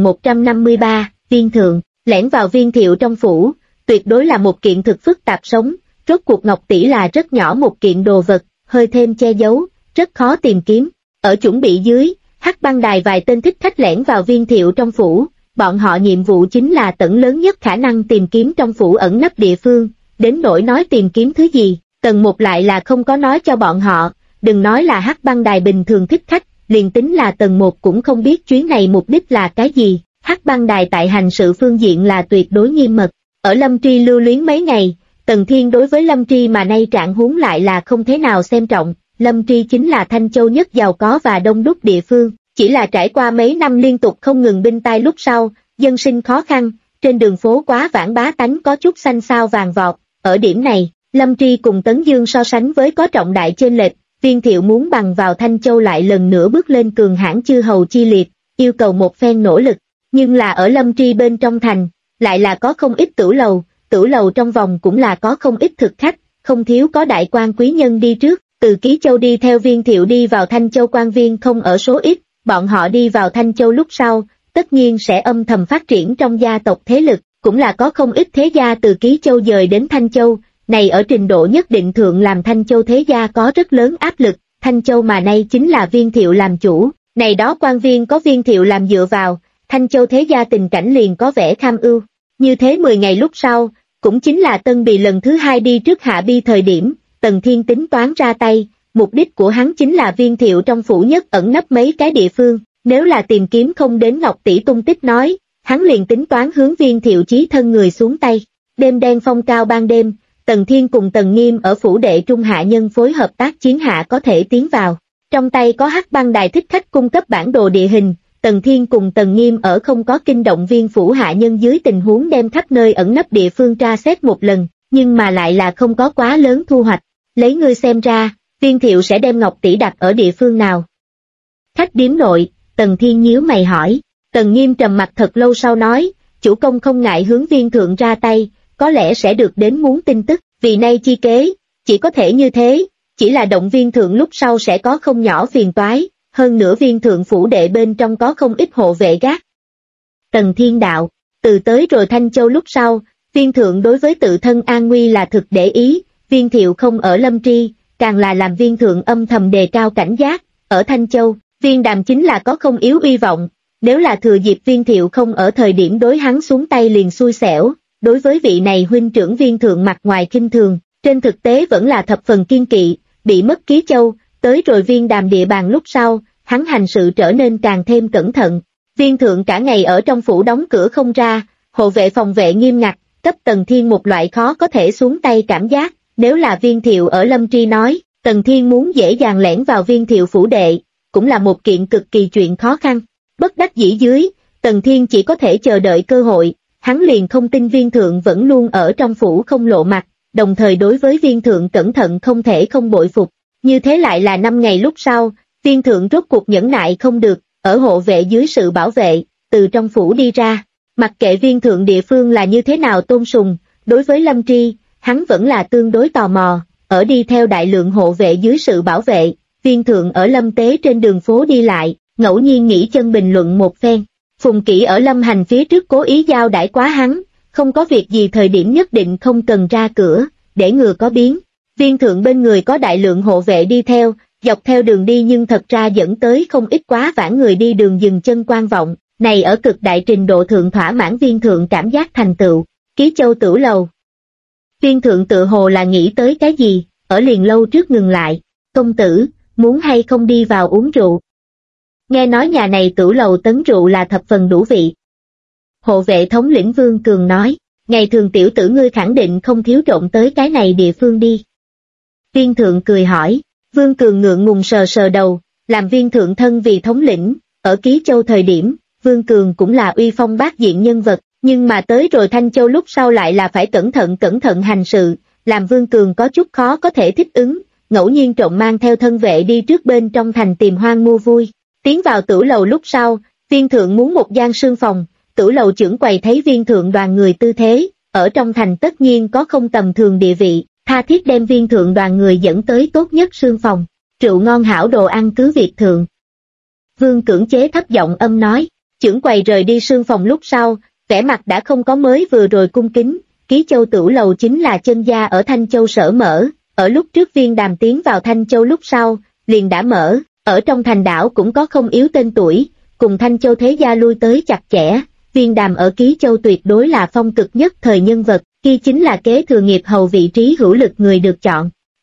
1153, Viên Thượng, lẻn vào Viên Thiệu trong phủ, tuyệt đối là một kiện thực phức tạp sống, rốt cuộc Ngọc tỷ là rất nhỏ một kiện đồ vật, hơi thêm che giấu, rất khó tìm kiếm. Ở chuẩn bị dưới, Hắc Băng Đài vài tên thích khách lẻn vào Viên Thiệu trong phủ, bọn họ nhiệm vụ chính là tận lớn nhất khả năng tìm kiếm trong phủ ẩn nấp địa phương, đến nỗi nói tìm kiếm thứ gì, Tần một lại là không có nói cho bọn họ, đừng nói là Hắc Băng Đài bình thường thích khách, liền tính là tầng 1 cũng không biết chuyến này mục đích là cái gì. Hắc Băng Đài tại hành sự phương diện là tuyệt đối nghiêm mật. Ở Lâm Tri lưu luyến mấy ngày, Tần Thiên đối với Lâm Tri mà nay trạng huống lại là không thế nào xem trọng. Lâm Tri chính là Thanh Châu nhất giàu có và đông đúc địa phương, chỉ là trải qua mấy năm liên tục không ngừng binh tai lúc sau, dân sinh khó khăn, trên đường phố quá vãng bá tánh có chút xanh xao vàng vọt. Ở điểm này, Lâm Tri cùng Tấn Dương so sánh với có trọng đại chênh lệch. Viên Thiệu muốn bằng vào Thanh Châu lại lần nữa bước lên cường hãn chư hầu chi liệt, yêu cầu một phen nỗ lực, nhưng là ở Lâm Tri bên trong thành, lại là có không ít tử lầu trong vòng cũng là có không ít thực khách, không thiếu có đại quan quý nhân đi trước, từ Ký Châu đi theo Viên Thiệu đi vào Thanh Châu quan viên không ở số ít, bọn họ đi vào Thanh Châu lúc sau, tất nhiên sẽ âm thầm phát triển trong gia tộc thế lực, cũng là có không ít thế gia từ Ký Châu dời đến Thanh Châu. Này ở trình độ nhất định thượng làm Thanh Châu thế gia có rất lớn áp lực, Thanh Châu mà nay chính là Viên Thiệu làm chủ, này đó quan viên có Viên Thiệu làm dựa vào, Thanh Châu thế gia tình cảnh liền có vẻ kham ưu. Như thế 10 ngày lúc sau, cũng chính là Tân Bì lần thứ 2 đi trước Hạ Bi thời điểm, Tần Thiên tính toán ra tay, mục đích của hắn chính là Viên Thiệu trong phủ nhất ẩn nấp mấy cái địa phương, nếu là tìm kiếm không đến Ngọc tỷ tung tích nói, hắn liền tính toán hướng Viên Thiệu chí thân người xuống tay. Đêm đen phong cao ban đêm, Tần Thiên cùng Tần Nghiêm ở phủ đệ trung hạ nhân phối hợp tác chiến hạ có thể tiến vào. Trong tay có Hắc Băng Đài thích khách cung cấp bản đồ địa hình, Tần Thiên cùng Tần Nghiêm ở không có kinh động viên phủ hạ nhân dưới tình huống đem khắp nơi ẩn nấp địa phương tra xét một lần, nhưng mà lại là không có quá lớn thu hoạch. Lấy ngươi xem ra, Viên Thiệu sẽ đem Ngọc tỷ đặt ở địa phương nào? Khách điếm nội, Tần Thiên nhíu mày hỏi. Tần Nghiêm trầm mặt thật lâu sau nói, chủ công không ngại hướng Viên thượng ra tay, có lẽ sẽ được đến muốn tin tức, vì nay chi kế, chỉ có thể như thế, chỉ là động Viên thượng lúc sau sẽ có không nhỏ phiền toái, hơn nữa Viên thượng phủ đệ bên trong có không ít hộ vệ gác. Tần Thiên đạo, từ tới rồi Thanh Châu lúc sau, Viên thượng đối với tự thân an nguy là thực để ý, Viên Thiệu không ở Lâm Tri, càng là làm Viên thượng âm thầm đề cao cảnh giác, ở Thanh Châu, Viên Đàm chính là có không yếu uy vọng, nếu là thừa dịp Viên Thiệu không ở thời điểm đối hắn xuống tay liền xui xẻo. Đối với vị này huynh trưởng Viên thượng mặt ngoài khinh thường, trên thực tế vẫn là thập phần kiên kỵ, bị mất Ký Châu, tới rồi Viên Đàm địa bàn lúc sau, hắn hành sự trở nên càng thêm cẩn thận. Viên thượng cả ngày ở trong phủ đóng cửa không ra, hộ vệ phòng vệ nghiêm ngặt, cấp Tần Thiên một loại khó có thể xuống tay cảm giác, nếu là Viên Thiệu ở Lâm Tri nói, Tần Thiên muốn dễ dàng lẻn vào Viên Thiệu phủ đệ, cũng là một kiện cực kỳ chuyện khó khăn. Bất đắc dĩ dưới, Tần Thiên chỉ có thể chờ đợi cơ hội. Hắn liền không tin Viên thượng vẫn luôn ở trong phủ không lộ mặt, đồng thời đối với Viên thượng cẩn thận không thể không bội phục. Như thế lại là 5 ngày lúc sau, Viên thượng rốt cuộc nhẫn nại không được, ở hộ vệ dưới sự bảo vệ, từ trong phủ đi ra. Mặc kệ Viên thượng địa phương là như thế nào tôn sùng, đối với Lâm Tri, hắn vẫn là tương đối tò mò, ở đi theo đại lượng hộ vệ dưới sự bảo vệ, Viên thượng ở Lâm Tế trên đường phố đi lại, ngẫu nhiên nghỉ chân bình luận một phen. Phùng Kỵ ở Lâm Hành phía trước cố ý giao đãi quá hắn, không có việc gì thời điểm nhất định không cần ra cửa, để ngừa có biến. Viên thượng bên người có đại lượng hộ vệ đi theo, dọc theo đường đi nhưng thật ra dẫn tới không ít quá vãng người đi đường dừng chân quan vọng, này ở cực đại trình độ thượng thỏa mãn Viên thượng cảm giác thành tựu. Ký Châu Tử Lầu. Viên thượng tự hồ là nghĩ tới cái gì, ở liền lâu trước ngừng lại, công tử, muốn hay không đi vào uống rượu. Nghe nói nhà này Tử Lầu tấn rượu là thập phần đủ vị. Hộ vệ thống lĩnh Vương Cường nói, ngày thường tiểu tử ngươi khẳng định không thiếu trộn tới cái này địa phương đi. Viên thượng cười hỏi, Vương Cường ngượng ngùng sờ sờ đầu, làm viên thượng thân vì thống lĩnh, ở Ký Châu thời điểm, Vương Cường cũng là uy phong bát diện nhân vật, nhưng mà tới rồi Thanh Châu lúc sau lại là phải cẩn thận hành sự, làm Vương Cường có chút khó có thể thích ứng, ngẫu nhiên trộn mang theo thân vệ đi trước bên trong thành tìm hoang mua vui. Tiến vào Tử Lầu lúc sau, viên thượng muốn một gian sương phòng, Tử Lầu trưởng quầy thấy viên thượng đoàn người tư thế, ở trong thành tất nhiên có không tầm thường địa vị, tha thiết đem viên thượng đoàn người dẫn tới tốt nhất sương phòng, rượu ngon hảo đồ ăn cứ việc thượng. Vương cưỡng chế thấp giọng âm nói, trưởng quầy rời đi sương phòng lúc sau, vẻ mặt đã không có mới vừa rồi cung kính, Ký Châu Tử Lầu chính là chân gia ở Thanh Châu sở mở, ở lúc trước Viên Đàm tiến vào Thanh Châu lúc sau, liền đã mở. Ở trong thành đảo cũng có không yếu tên tuổi, cùng Thanh Châu thế gia lui tới chặt chẽ, Viên Đàm ở Ký Châu tuyệt đối là phong cực nhất thời nhân vật, kia chính là kế thừa nghiệp hầu vị trí hữu lực người được chọn.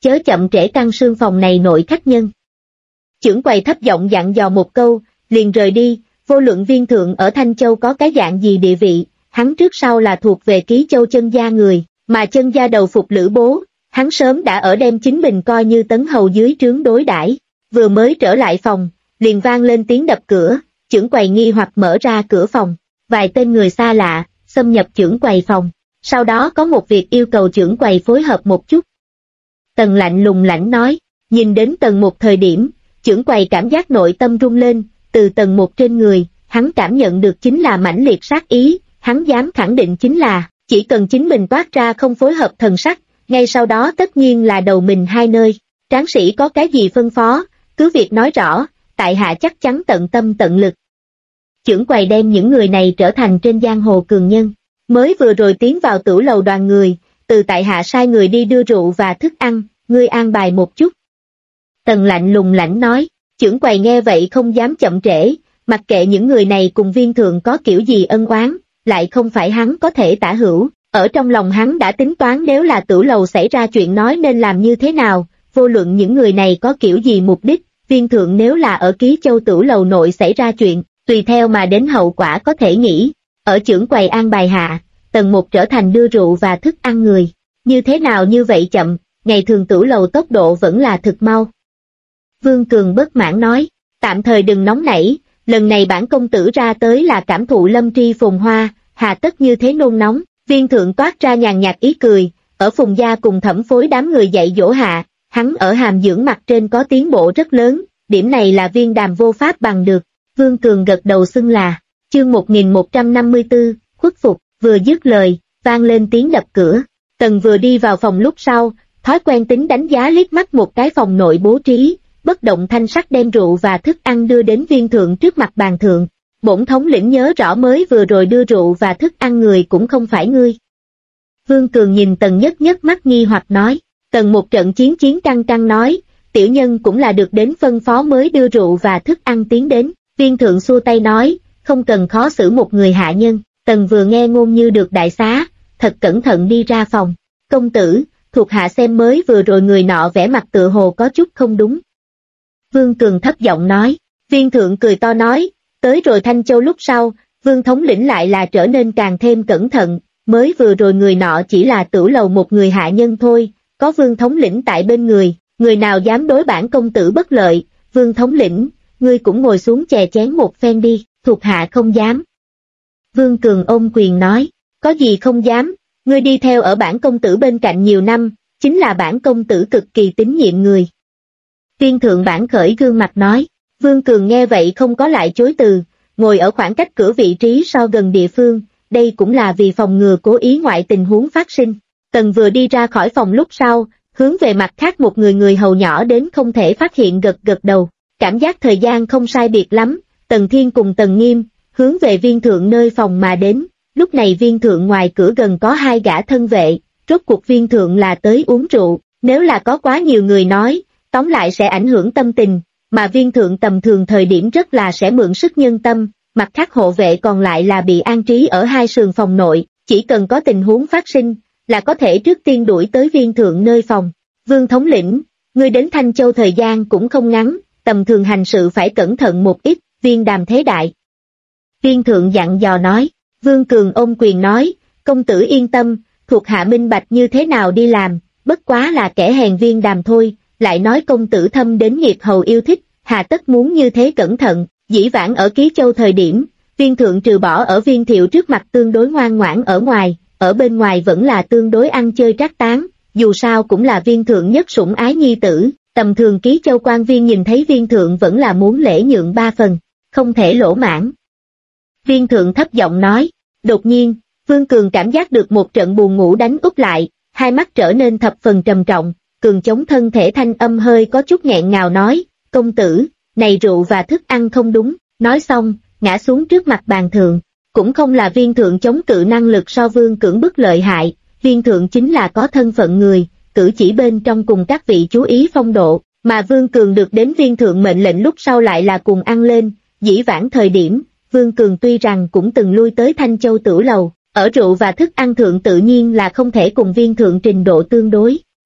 chớ chậm trễ căn sương phòng này nội khách nhân. Chưởng quầy thấp giọng dặn dò một câu, liền rời đi, vô luận Viên Thượng ở Thanh Châu có cái dạng gì địa vị, hắn trước sau là thuộc về Ký Châu Chân gia người, mà Chân gia đầu phục Lữ Bố, hắn sớm đã ở đem chính mình coi như tấn hầu dưới trướng đối đãi. Vừa mới trở lại phòng, liền vang lên tiếng đập cửa, chưởng quầy nghi hoặc mở ra cửa phòng, vài tên người xa lạ, xâm nhập chưởng quầy phòng, sau đó có một việc yêu cầu chưởng quầy phối hợp một chút. Tần lạnh lùng lãnh nói, nhìn đến tầng một thời điểm, chưởng quầy cảm giác nội tâm rung lên, từ tầng một trên người, hắn cảm nhận được chính là mãnh liệt sát ý, hắn dám khẳng định chính là, chỉ cần chính mình toát ra không phối hợp thần sắc, ngay sau đó tất nhiên là đầu mình hai nơi. Tráng sĩ có cái gì phân phó, cứ việc nói rõ, tại hạ chắc chắn tận tâm tận lực. Chưởng quầy đem những người này trở thành trên giang hồ cường nhân, mới vừa rồi tiến vào tửu lầu đoàn người, từ tại hạ sai người đi đưa rượu và thức ăn, ngươi an bài một chút. Tần lạnh lùng lãnh nói, chưởng quầy nghe vậy không dám chậm trễ, mặc kệ những người này cùng Viên Thượng có kiểu gì ân oán, lại không phải hắn có thể tả hữu, ở trong lòng hắn đã tính toán nếu là tửu lầu xảy ra chuyện nói nên làm như thế nào, vô luận những người này có kiểu gì mục đích, Viên Thượng nếu là ở Ký Châu tửu lầu nội xảy ra chuyện, tùy theo mà đến hậu quả có thể nghĩ, ở chưởng quầy an bài hạ, tầng một trở thành đưa rượu và thức ăn người, như thế nào như vậy chậm, ngày thường tửu lầu tốc độ vẫn là thực mau. Vương Cường bất mãn nói, tạm thời đừng nóng nảy, lần này bản công tử ra tới là cảm thụ lâm tri phồn hoa, hà tất như thế nôn nóng. Viên Thượng toát ra nhàn nhạt ý cười, ở Phùng gia cùng Thẩm Phối đám người dạy dỗ hạ, hắn ở hàm dưỡng mặt trên có tiến bộ rất lớn, điểm này là Viên Đàm vô pháp bằng được. Vương Cường gật đầu xưng là, chương 1154, khuất phục, vừa dứt lời, vang lên tiếng đập cửa. Tần vừa đi vào phòng lúc sau, thói quen tính đánh giá liếc mắt một cái phòng nội bố trí, bất động thanh sắc đem rượu và thức ăn đưa đến Viên Thượng trước mặt bàn thượng. Bổn thống lĩnh nhớ rõ mới vừa rồi đưa rượu và thức ăn người cũng không phải ngươi. Vương Cường nhìn Tần Nhất Nhất mắt nghi hoặc nói, Tần một trận chiến căng căng nói, tiểu nhân cũng là được đến phân phó mới đưa rượu và thức ăn tiến đến. Viên Thượng xua tay nói, không cần khó xử một người hạ nhân. Tần vừa nghe ngôn như được đại xá, thật cẩn thận đi ra phòng. Công tử, thuộc hạ xem mới vừa rồi người nọ vẻ mặt tựa hồ có chút không đúng. Vương Cường thấp giọng nói, Viên Thượng cười to nói, tới rồi Thanh Châu lúc sau, Vương thống lĩnh lại là trở nên càng thêm cẩn thận, mới vừa rồi người nọ chỉ là tửu lầu một người hạ nhân thôi, có Vương thống lĩnh tại bên người, người nào dám đối bản công tử bất lợi, Vương thống lĩnh, ngươi cũng ngồi xuống chè chén một phen đi, thuộc hạ không dám. Vương Cường ôm quyền nói, có gì không dám, ngươi đi theo ở bản công tử bên cạnh nhiều năm, chính là bản công tử cực kỳ tín nhiệm người. Viên Thượng bản khởi gương mặt nói, Vương Cường nghe vậy không có lại chối từ, ngồi ở khoảng cách cửa vị trí so gần địa phương, đây cũng là vì phòng ngừa cố ý ngoại tình huống phát sinh. Tần vừa đi ra khỏi phòng lúc sau, hướng về mặt khác một người hầu nhỏ đến không thể phát hiện gật gật đầu, cảm giác thời gian không sai biệt lắm, Tần Thiên cùng Tần Nghiêm, hướng về Viên Thượng nơi phòng mà đến, lúc này Viên Thượng ngoài cửa gần có hai gã thân vệ, rốt cuộc Viên Thượng là tới uống rượu, nếu là có quá nhiều người nói, tóm lại sẽ ảnh hưởng tâm tình. Mà Viên Thượng tầm thường thời điểm rất là sẽ mượn sức nhân tâm, mặt khác hộ vệ còn lại là bị an trí ở hai sườn phòng nội, chỉ cần có tình huống phát sinh, là có thể trước tiên đuổi tới Viên Thượng nơi phòng. Vương thống lĩnh, ngươi đến Thanh Châu thời gian cũng không ngắn, tầm thường hành sự phải cẩn thận một ít, Viên Đàm thế đại. Viên Thượng dặn dò nói, Vương Cường ôm quyền nói, công tử yên tâm, thuộc hạ minh bạch như thế nào đi làm, bất quá là kẻ hèn Viên Đàm thôi. Lại nói công tử thâm đến nghiệp hầu yêu thích, hà tất muốn như thế cẩn thận, dĩ vãng ở Ký Châu thời điểm, Viên Thượng trừ bỏ ở Viên Thiệu trước mặt tương đối ngoan ngoãn ở bên ngoài vẫn là tương đối ăn chơi trác tán, dù sao cũng là Viên Thượng nhất sủng ái nhi tử, tầm thường Ký Châu quan viên nhìn thấy Viên Thượng vẫn là muốn lễ nhượng ba phần, không thể lỗ mãn. Viên Thượng thấp giọng nói, đột nhiên, Vương Cường cảm giác được một trận buồn ngủ đánh úp lại, hai mắt trở nên thập phần trầm trọng. Cường chống thân thể thanh âm hơi có chút nghẹn ngào nói, công tử, này rượu và thức ăn không đúng, nói xong, ngã xuống trước mặt bàn thượng, cũng không là Viên Thượng chống cự năng lực so Vương cưỡng bức lợi hại, Viên Thượng chính là có thân phận người, cử chỉ bên trong cùng các vị chú ý phong độ, mà Vương Cường được đến Viên Thượng mệnh lệnh lúc sau lại là cùng ăn lên, dĩ vãng thời điểm, Vương Cường tuy rằng cũng từng lui tới Thanh Châu tửu lầu, ở rượu và thức ăn thượng tự nhiên là không thể cùng Viên Thượng trình độ tương đối.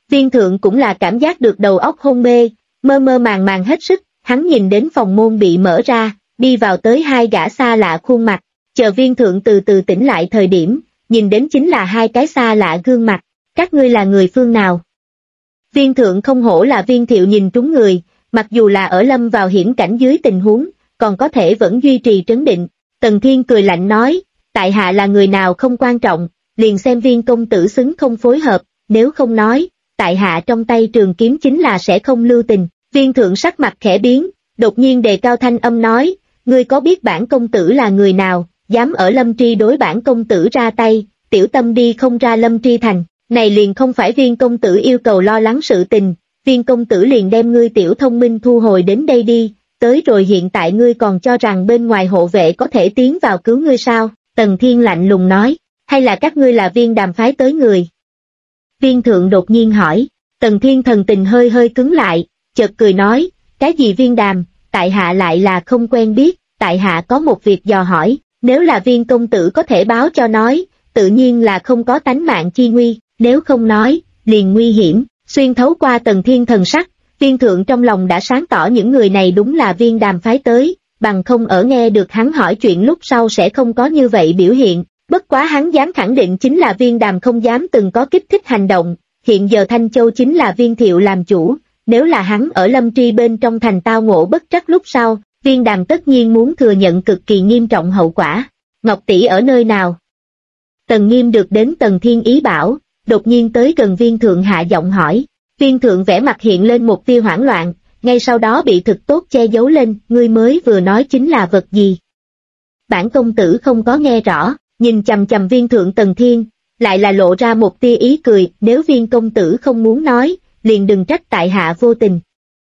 Viên thượng cũng là cảm giác được đầu óc hôn mê, mơ mơ màng màng hết sức, hắn nhìn đến phòng môn bị mở ra, đi vào tới hai gã xa lạ khuôn mặt, chờ viên thượng từ từ tỉnh lại thời điểm, nhìn đến chính là hai cái xa lạ gương mặt, các ngươi là người phương nào? Viên thượng không hổ là Viên Thiệu nhìn trúng người, mặc dù là ở lâm vào hiểm cảnh dưới tình huống, còn có thể vẫn duy trì trấn định. Tần Thiên cười lạnh nói, tại hạ là người nào không quan trọng, liền xem Viên công tử xứng không phối hợp, nếu không nói, tại hạ trong tay trường kiếm chính là sẽ không lưu tình. Viên thượng sắc mặt khẽ biến, đột nhiên đề cao thanh âm nói, ngươi có biết bản công tử là người nào, dám ở Lâm Tri đối bản công tử ra tay, tiểu tâm đi không ra Lâm Tri thành. Này liền không phải Viên công tử yêu cầu lo lắng sự tình, Viên công tử liền đem ngươi tiểu thông minh thu hồi đến đây đi, tới rồi hiện tại ngươi còn cho rằng bên ngoài hộ vệ có thể tiến vào cứu ngươi sao? Tần Thiên lạnh lùng nói, hay là các ngươi là Viên đàm phái tới người? Viên thượng đột nhiên hỏi, Tần Thiên thần tình hơi hơi cứng lại, chợt cười nói, cái gì Viên đàm, tại hạ lại là không quen biết, tại hạ có một việc dò hỏi, nếu là Viên công tử có thể báo cho nói, tự nhiên là không có tánh mạng chi nguy, nếu không nói, liền nguy hiểm. Xuyên thấu qua Tần Thiên thần sắc, Viên thượng trong lòng đã sáng tỏ những người này đúng là Viên đàm phái tới, bằng không ở nghe được hắn hỏi chuyện lúc sau sẽ không có như vậy biểu hiện, bất quá hắn dám khẳng định chính là Viên đàm không dám từng có kích thích hành động, hiện giờ Thanh Châu chính là Viên Thiệu làm chủ, nếu là hắn ở Lâm Tri bên trong thành tao ngộ bất trắc lúc sau, Viên đàm tất nhiên muốn thừa nhận cực kỳ nghiêm trọng hậu quả. Ngọc tỷ ở nơi nào? Tần Nghiêm được đến Tần Thiên ý bảo, đột nhiên tới gần Viên thượng hạ giọng hỏi. Viên thượng vẻ mặt hiện lên một tia hoảng loạn, ngay sau đó bị thực tốt che giấu lên, ngươi mới vừa nói chính là vật gì? Bản công tử không có nghe rõ, nhìn chằm chằm Viên thượng Tần Thiên, lại là lộ ra một tia ý cười, nếu Viên công tử không muốn nói, liền đừng trách tại hạ vô tình.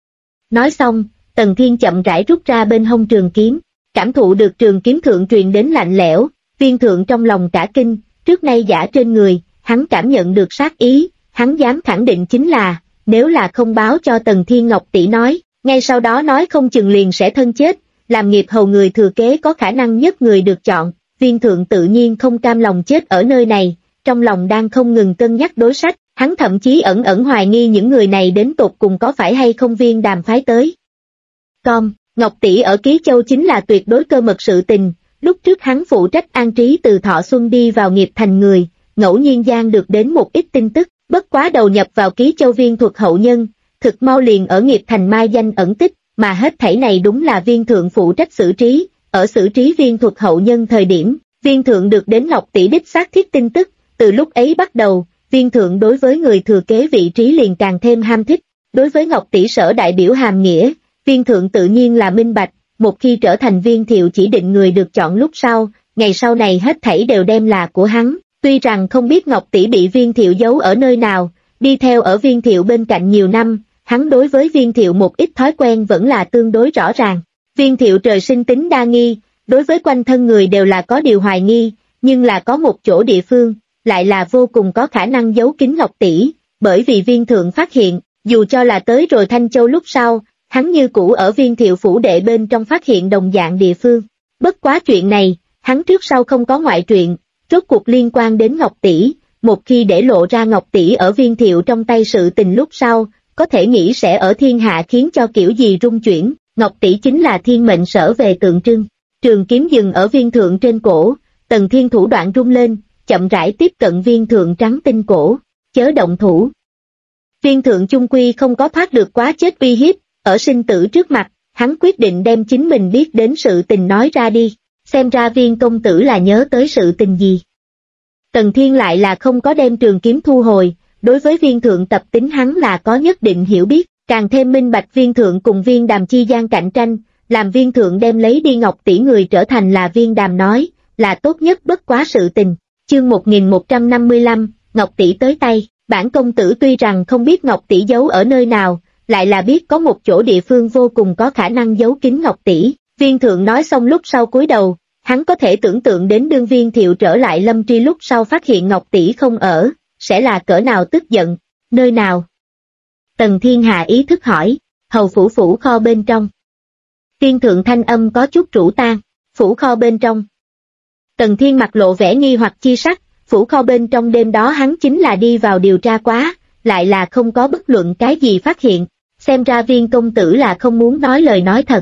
Nói xong, Tần Thiên chậm rãi rút ra bên hông trường kiếm, cảm thụ được trường kiếm thượng truyền đến lạnh lẽo, Viên thượng trong lòng cả kinh, trước nay giả trên người, hắn cảm nhận được sát ý, hắn dám khẳng định chính là, nếu là không báo cho Tần Thiên Ngọc tỷ nói, ngay sau đó nói không chừng liền sẽ thân chết, làm nghiệp hầu người thừa kế có khả năng nhất người được chọn, Viên thượng tự nhiên không cam lòng chết ở nơi này, trong lòng đang không ngừng cân nhắc đối sách, hắn thậm chí ẩn ẩn hoài nghi những người này đến tột cùng có phải hay không Viên đàm phái tới. Ngọc tỷ ở Ký Châu chính là tuyệt đối cơ mật sự tình, lúc trước hắn phụ trách an trí từ Thọ Xuân đi vào nghiệp thành người, ngẫu nhiên gian được đến một ít tin tức, bất quá đầu nhập vào Ký Châu Viên thuật hậu nhân, thực mau liền ở nghiệp thành mai danh ẩn tích, mà hết thảy này đúng là Viên thượng phụ trách xử trí, ở xử trí Viên thuật hậu nhân thời điểm, Viên thượng được đến Ngọc tỷ đích xác thiết tin tức, từ lúc ấy bắt đầu, Viên thượng đối với người thừa kế vị trí liền càng thêm ham thích, đối với Ngọc tỷ sở đại biểu hàm nghĩa, Viên thượng tự nhiên là minh bạch, một khi trở thành Viên Thiệu chỉ định người được chọn lúc sau, ngày sau này hết thảy đều đem là của hắn. Tuy rằng không biết Ngọc tỷ bị Viên Thiệu giấu ở nơi nào, đi theo ở Viên Thiệu bên cạnh nhiều năm, hắn đối với Viên Thiệu một ít thói quen vẫn là tương đối rõ ràng. Viên Thiệu trời sinh tính đa nghi, đối với quanh thân người đều là có điều hoài nghi, nhưng là có một chỗ địa phương, lại là vô cùng có khả năng giấu kín Ngọc tỷ, bởi vì Viên thượng phát hiện, dù cho là tới rồi Thanh Châu lúc sau, hắn như cũ ở Viên Thiệu phủ đệ bên trong phát hiện đồng dạng địa phương. Bất quá chuyện này, hắn trước sau không có ngoại truyện, rốt cuộc liên quan đến Ngọc tỷ, một khi để lộ ra Ngọc tỷ ở Viên Thiệu trong tay sự tình lúc sau, có thể nghĩ sẽ ở thiên hạ khiến cho kiểu gì rung chuyển, Ngọc tỷ chính là thiên mệnh sở về tượng trưng. Trường kiếm dừng ở Viên thượng trên cổ, Tần Thiên thủ đoạn rung lên, chậm rãi tiếp cận Viên thượng trắng tinh cổ, chớ động thủ. Viên thượng chung quy không có thoát được quá chết uy hiếp, ở sinh tử trước mặt, hắn quyết định đem chính mình biết đến sự tình nói ra đi, xem ra Viên công tử là nhớ tới sự tình gì. Tần Thiên lại là không có đem trường kiếm thu hồi, đối với Viên thượng tập tính hắn là có nhất định hiểu biết, càng thêm minh bạch Viên thượng cùng Viên đàm chi gian cạnh tranh, làm Viên thượng đem lấy đi Ngọc tỷ người trở thành là Viên đàm nói, là tốt nhất bất quá sự tình. Chương 1155, Ngọc tỷ tới tay, bản công tử tuy rằng không biết Ngọc tỷ giấu ở nơi nào, lại là biết có một chỗ địa phương vô cùng có khả năng giấu kín Ngọc tỷ. Viên thượng nói xong lúc sau cúi đầu, hắn có thể tưởng tượng đến đương Viên Thiệu trở lại Lâm Tri lúc sau phát hiện Ngọc tỷ không ở, sẽ là cỡ nào tức giận, nơi nào? Tần Thiên Hà ý thức hỏi, hầu phủ kho bên trong. Viên thượng thanh âm có chút rũ tan, phủ kho bên trong. Tần Thiên mặt lộ vẻ nghi hoặc chi sắc, phủ kho bên trong đêm đó hắn chính là đi vào điều tra quá, lại là không có bất luận cái gì phát hiện, xem ra Viên công tử là không muốn nói lời nói thật.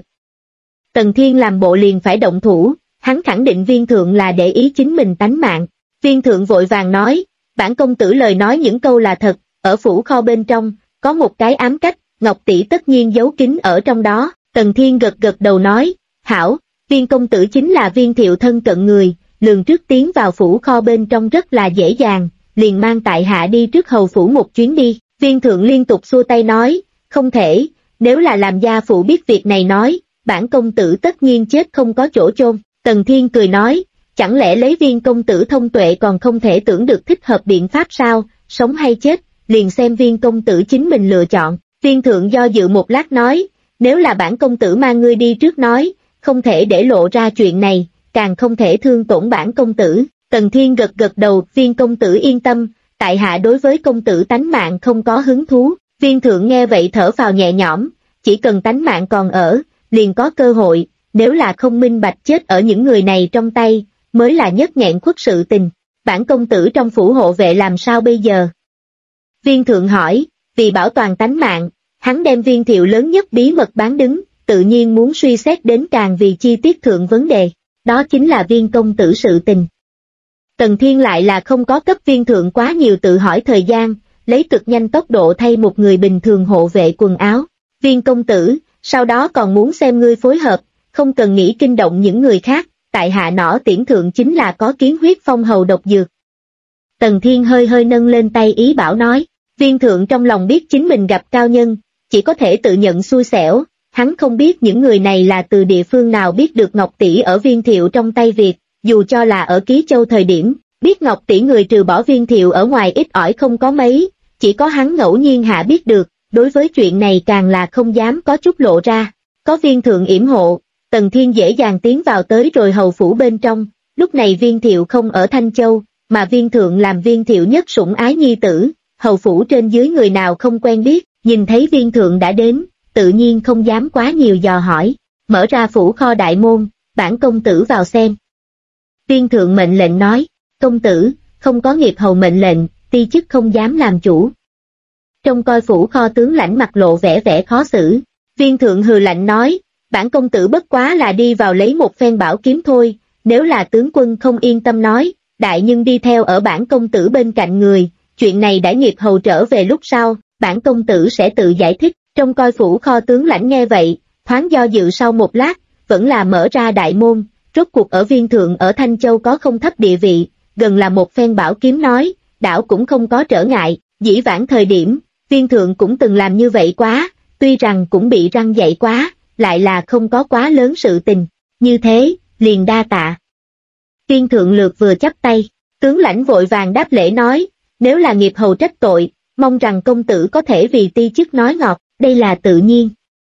Tần Thiên làm bộ liền phải động thủ, hắn khẳng định Viên thượng là để ý chính mình tánh mạng. Viên thượng vội vàng nói, bản công tử lời nói những câu là thật, ở phủ kho bên trong, có một cái ám cách, Ngọc tỷ tất nhiên giấu kín ở trong đó. Tần Thiên gật gật đầu nói, hảo, Viên công tử chính là Viên thiệu thân cận người, lường trước tiến vào phủ kho bên trong rất là dễ dàng, liền mang tại hạ đi trước hầu phủ một chuyến đi. Viên thượng liên tục xua tay nói, không thể, nếu là làm gia phụ biết việc này nói, bản công tử tất nhiên chết không có chỗ chôn. Tần Thiên cười nói, chẳng lẽ lấy Viên công tử thông tuệ còn không thể tưởng được thích hợp biện pháp sao, sống hay chết, liền xem Viên công tử chính mình lựa chọn. Viên thượng do dự một lát nói, nếu là bản công tử mang ngươi đi trước nói, không thể để lộ ra chuyện này, càng không thể thương tổn bản công tử. Tần Thiên gật gật đầu, Viên công tử yên tâm, tại hạ đối với công tử tánh mạng không có hứng thú. Viên thượng nghe vậy thở phào nhẹ nhõm, chỉ cần tánh mạng còn ở, liền có cơ hội, nếu là không minh bạch chết ở những người này trong tay, mới là nhất nghẹn khuất sự tình. Bản công tử trong phủ hộ vệ làm sao bây giờ? Viên thượng hỏi, vì bảo toàn tánh mạng, hắn đem Viên thiệu lớn nhất bí mật bán đứng, tự nhiên muốn suy xét đến càng vì chi tiết thượng vấn đề, đó chính là Viên công tử sự tình. Tần Thiên lại là không có cấp Viên thượng quá nhiều tự hỏi thời gian, lấy cực nhanh tốc độ thay một người bình thường hộ vệ quần áo. Viên công tử, sau đó còn muốn xem ngươi phối hợp, không cần nghĩ kinh động những người khác, tại hạ nỏ tiễn thượng chính là có kiến huyết phong hầu độc dược. Tần Thiên hơi hơi nâng lên tay ý bảo nói, Viên thượng trong lòng biết chính mình gặp cao nhân, chỉ có thể tự nhận xui xẻo, hắn không biết những người này là từ địa phương nào biết được Ngọc tỷ ở Viên thiệu trong tay Việt, dù cho là ở Ký Châu thời điểm, biết Ngọc tỷ người trừ bỏ Viên thiệu ở ngoài ít ỏi không có mấy, chỉ có hắn ngẫu nhiên hạ biết được, đối với chuyện này càng là không dám có chút lộ ra. Có Viên thượng yểm hộ, Tần Thiên dễ dàng tiến vào tới rồi hầu phủ bên trong, lúc này Viên thiệu không ở Thanh Châu, mà Viên thượng làm Viên thiệu nhất sủng ái nhi tử, hầu phủ trên dưới người nào không quen biết, nhìn thấy Viên thượng đã đến, tự nhiên không dám quá nhiều dò hỏi, mở ra phủ kho đại môn, bản công tử vào xem. Viên thượng mệnh lệnh nói, công tử, không có nghiệp hầu mệnh lệnh, ti chức không dám làm chủ. Trông coi phủ kho tướng lãnh mặt lộ vẻ khó xử, Viên thượng hừ lạnh nói, bản công tử bất quá là đi vào lấy một phen bảo kiếm thôi, nếu là tướng quân không yên tâm nói, đại nhân đi theo ở bản công tử bên cạnh người, chuyện này đã nghiệp hầu trở về lúc sau, bản công tử sẽ tự giải thích. Trông coi phủ kho tướng lãnh nghe vậy, thoáng do dự sau một lát, vẫn là mở ra đại môn, rốt cuộc ở Viên thượng ở Thanh Châu có không thấp địa vị, gần là một phen bảo kiếm nói, đảo cũng không có trở ngại, dĩ vãng thời điểm, Viên thượng cũng từng làm như vậy quá, tuy rằng cũng bị răng dạy quá, lại là không có quá lớn sự tình, như thế, liền đa tạ. Viên thượng lược vừa chắp tay, tướng lãnh vội vàng đáp lễ nói, nếu là nghiệp hầu trách tội, mong rằng công tử có thể vì ti chức nói ngọt, đây là tự nhiên.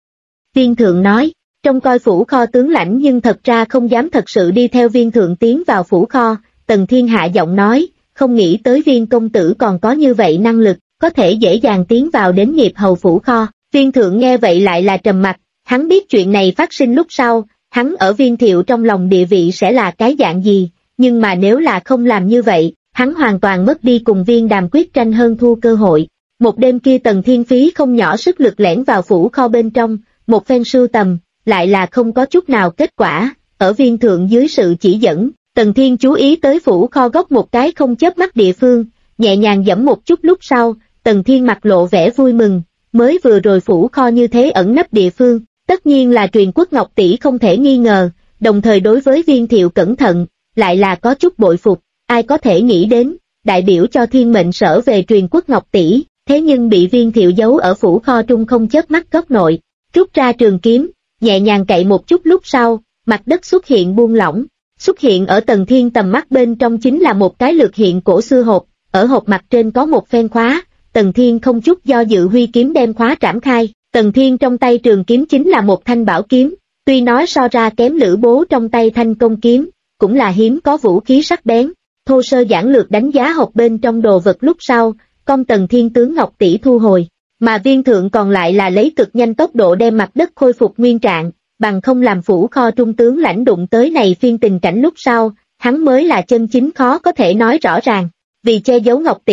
Viên thượng nói, trông coi phủ kho tướng lãnh nhưng thật ra không dám thật sự đi theo Viên thượng tiến vào phủ kho. Tần Thiên hạ giọng nói, không nghĩ tới Viên công tử còn có như vậy năng lực, có thể dễ dàng tiến vào đến nghiệp hầu phủ kho. Viên thượng nghe vậy lại là trầm mặt, hắn biết chuyện này phát sinh lúc sau, hắn ở Viên thiệu trong lòng địa vị sẽ là cái dạng gì, nhưng mà nếu là không làm như vậy, hắn hoàn toàn mất đi cùng Viên Đàm quyết tranh hơn thua cơ hội. Một đêm kia Tần Thiên phí không nhỏ sức lực lẻn vào phủ kho bên trong, một phen sưu tầm, lại là không có chút nào kết quả, ở Viên thượng dưới sự chỉ dẫn, Tần Thiên chú ý tới phủ kho góc một cái không chớp mắt địa phương, nhẹ nhàng giẫm một chút lúc sau, Tần Thiên mặt lộ vẻ vui mừng, mới vừa rồi phủ kho như thế ẩn nấp địa phương, tất nhiên là truyền quốc Ngọc tỷ không thể nghi ngờ, đồng thời đối với Viên thiệu cẩn thận, lại là có chút bội phục, ai có thể nghĩ đến, đại biểu cho thiên mệnh sở về truyền quốc Ngọc tỷ, thế nhưng bị Viên thiệu giấu ở phủ kho trung không chớp mắt góc nội, rút ra trường kiếm, nhẹ nhàng cậy một chút lúc sau, mặt đất xuất hiện buông lỏng, xuất hiện ở Tần Thiên tầm mắt bên trong chính là một cái lược hiện cổ xưa hộp, ở hộp mặt trên có một phen khóa, Tần Thiên không chút do dự huy kiếm đem khóa trảm khai, Tần Thiên trong tay trường kiếm chính là một thanh bảo kiếm, tuy nói so ra kém Lữ Bố trong tay thanh công kiếm, cũng là hiếm có vũ khí sắc bén, thô sơ giản lược đánh giá hộp bên trong đồ vật lúc sau, con Tần Thiên tướng Ngọc tỷ thu hồi, mà Viên thượng còn lại là lấy cực nhanh tốc độ đem mặt đất khôi phục nguyên trạng, bằng không làm phủ kho trung tướng lãnh đụng tới này phiên tình cảnh lúc sau, hắn mới là chân chính khó có thể nói rõ ràng. Vì che giấu Ngọc tỷ,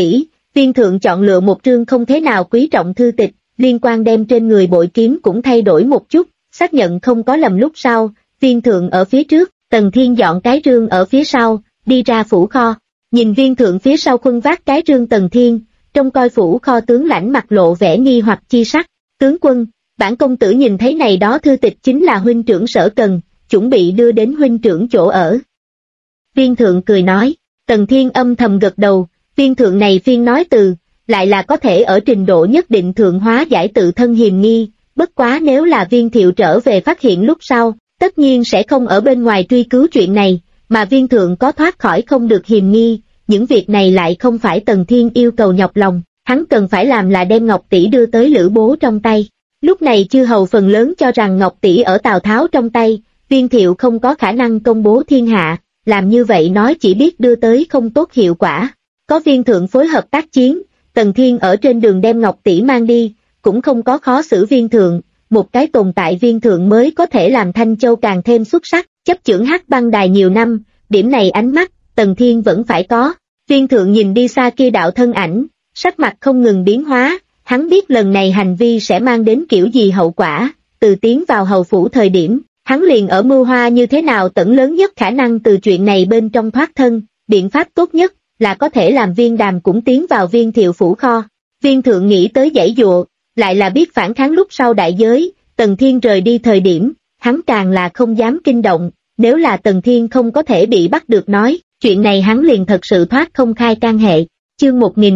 Viên thượng chọn lựa một trương không thế nào quý trọng thư tịch, liên quan đem trên người bội kiếm cũng thay đổi một chút, xác nhận không có lầm lúc sau, viên thượng ở phía trước, Tần Thiên dọn cái rương ở phía sau, đi ra phủ kho, nhìn viên thượng phía sau khuân vác cái rương Tần Thiên, trông coi phủ kho tướng lãnh mặt lộ vẻ nghi hoặc chi sắc, tướng quân, bản công tử nhìn thấy này đó thư tịch chính là huynh trưởng Sở cần, chuẩn bị đưa đến huynh trưởng chỗ ở. Viên thượng cười nói, Tần Thiên âm thầm gật đầu, viên thượng này phiên nói từ, lại là có thể ở trình độ nhất định thượng hóa giải tự thân hiềm nghi, bất quá nếu là viên thiệu trở về phát hiện lúc sau, tất nhiên sẽ không ở bên ngoài truy cứu chuyện này, mà viên thượng có thoát khỏi không được hiềm nghi, những việc này lại không phải Tần Thiên yêu cầu nhọc lòng, hắn cần phải làm là đem Ngọc Tỷ đưa tới Lữ Bố trong tay. Lúc này chư hầu phần lớn cho rằng Ngọc Tỷ ở Tào Tháo trong tay, viên thiệu không có khả năng công bố thiên hạ, làm như vậy nói chỉ biết đưa tới không tốt hiệu quả. Có viên thượng phối hợp tác chiến, Tần Thiên ở trên đường đem Ngọc Tỷ mang đi, cũng không có khó xử viên thượng, một cái tồn tại viên thượng mới có thể làm Thanh Châu càng thêm xuất sắc, chấp chưởng Hắc Băng Đài nhiều năm, điểm này ánh mắt, Tần Thiên vẫn phải có. Viên thượng nhìn đi xa kia đạo thân ảnh, sắc mặt không ngừng biến hóa, hắn biết lần này hành vi sẽ mang đến kiểu gì hậu quả, từ tiến vào hầu phủ thời điểm, hắn liền ở mưu hoa như thế nào tận lớn nhất khả năng từ chuyện này bên trong thoát thân, biện pháp tốt nhất là có thể làm Viên Đàm cũng tiến vào viên thiệu phủ kho. Viên thượng nghĩ tới giãy dụa, lại là biết phản kháng lúc sau đại giới, Tần Thiên rời đi thời điểm, hắn càng là không dám kinh động, nếu là Tần Thiên không có thể bị bắt được nói, chuyện này hắn liền thật sự thoát không khai can hệ. Chương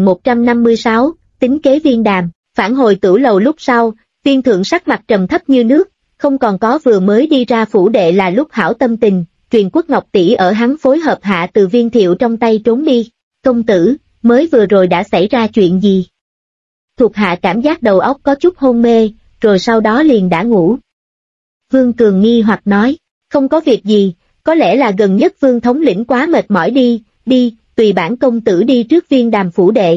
1156, tính kế Viên Đàm, phản hồi Tửu Lầu lúc sau, viên thượng sắc mặt trầm thấp như nước, không còn có vừa mới đi ra phủ đệ là lúc hảo tâm tình, truyền quốc Ngọc Tỷ ở hắn phối hợp hạ từ viên thiệu trong tay trốn đi. Công tử, mới vừa rồi đã xảy ra chuyện gì? Thuộc hạ cảm giác đầu óc có chút hôn mê, rồi sau đó liền đã ngủ. Vương Cường nghi hoặc nói, không có việc gì, có lẽ là gần nhất Vương thống lĩnh quá mệt mỏi đi, tùy bản công tử đi trước Viên Đàm phủ đệ.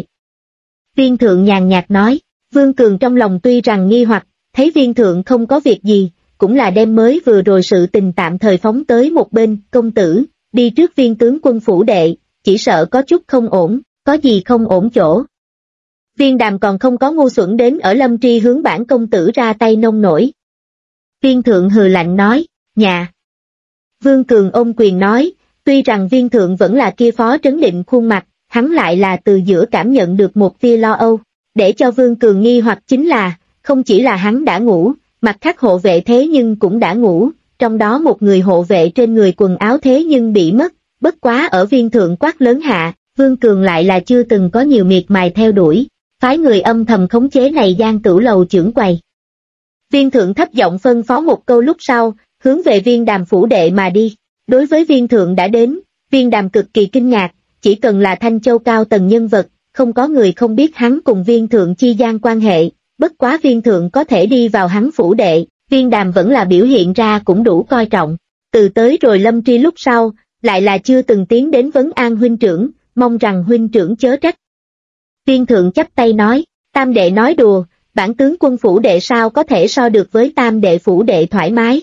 Viên thượng nhàn nhạt nói, Vương Cường trong lòng tuy rằng nghi hoặc, thấy viên thượng không có việc gì, cũng là đem mới vừa rồi sự tình tạm thời phóng tới một bên, công tử, đi trước Viên tướng quân phủ đệ, chỉ sợ có chút không ổn, có gì không ổn chỗ. Viên Đàm còn không có ngu xuẩn đến ở Lâm Tri hướng bản công tử ra tay nông nổi. Viên thượng hừ lạnh nói, nhà. Vương Cường ôm quyền nói, tuy rằng viên thượng vẫn là kia phó trấn định khuôn mặt, hắn lại là từ giữa cảm nhận được một tia lo âu. Để cho Vương Cường nghi hoặc chính là, không chỉ là hắn đã ngủ, mặt khác hộ vệ thế nhưng cũng đã ngủ, trong đó một người hộ vệ trên người quần áo thế nhưng bị mất, bất quá ở viên thượng quát lớn hạ, Vương Cường lại là chưa từng có nhiều miệt mài theo đuổi, phái người âm thầm khống chế này gian Tửu Lầu trưởng quầy. Viên thượng thấp giọng phân phó một câu lúc sau, hướng về Viên Đàm phủ đệ mà đi. Đối với viên thượng đã đến, Viên Đàm cực kỳ kinh ngạc, chỉ cần là Thanh Châu cao tầng nhân vật, không có người không biết hắn cùng viên thượng chi gian quan hệ, bất quá viên thượng có thể đi vào hắn phủ đệ, Viên Đàm vẫn là biểu hiện ra cũng đủ coi trọng. Từ tới rồi Lâm Tri lúc sau, lại là chưa từng tiến đến vấn an huynh trưởng, mong rằng huynh trưởng chớ trách. Viên thượng chắp tay nói, tam đệ nói đùa, bản tướng quân phủ đệ sao có thể so được với tam đệ phủ đệ thoải mái.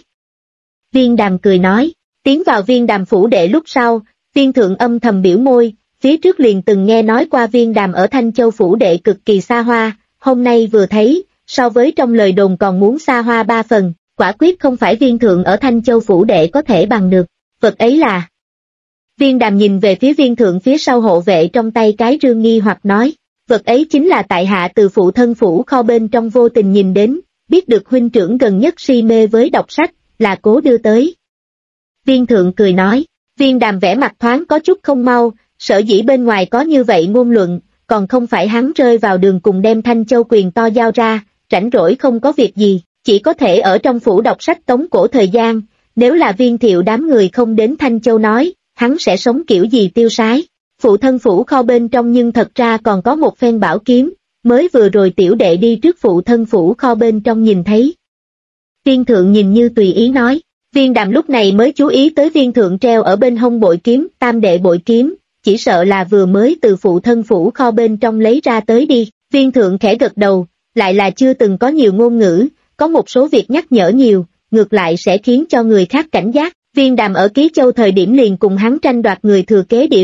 Viên Đàm cười nói, tiến vào Viên Đàm phủ đệ lúc sau, viên thượng âm thầm biểu môi, phía trước liền từng nghe nói qua Viên Đàm ở Thanh Châu phủ đệ cực kỳ xa hoa, hôm nay vừa thấy, so với trong lời đồn còn muốn xa hoa 3 phần, quả quyết không phải viên thượng ở Thanh Châu phủ đệ có thể bằng được, vật ấy là. Viên Đàm nhìn về phía viên thượng phía sau hộ vệ trong tay cái rương nghi hoặc nói, vật ấy chính là tại hạ từ phụ thân phủ kho bên trong vô tình nhìn đến, biết được huynh trưởng gần nhất si mê với đọc sách, là cố đưa tới. Viên thượng cười nói, Viên Đàm vẻ mặt thoáng có chút không mau, sở dĩ bên ngoài có như vậy ngôn luận, còn không phải hắn rơi vào đường cùng đem Thanh Châu quyền to giao ra, rảnh rỗi không có việc gì, chỉ có thể ở trong phủ đọc sách tống cổ thời gian, nếu là viên thiệu đám người không đến Thanh Châu nói, hắn sẽ sống kiểu gì tiêu sái. Phụ thân phủ kho bên trong nhưng thật ra còn có một phen bảo kiếm, mới vừa rồi tiểu đệ đi trước phụ thân phủ kho bên trong nhìn thấy. Viên thượng nhìn như tùy ý nói, Viên Đàm lúc này mới chú ý tới viên thượng treo ở bên hông bội kiếm, tam đệ bội kiếm, chỉ sợ là vừa mới từ phụ thân phủ kho bên trong lấy ra tới đi. Viên thượng khẽ gật đầu, lại là chưa từng có nhiều ngôn ngữ, có một số việc nhắc nhở nhiều, ngược lại sẽ khiến cho người khác cảnh giác. Viên Đàm ở Ký Châu thời điểm liền cùng hắn tranh đoạt người thừa kế địa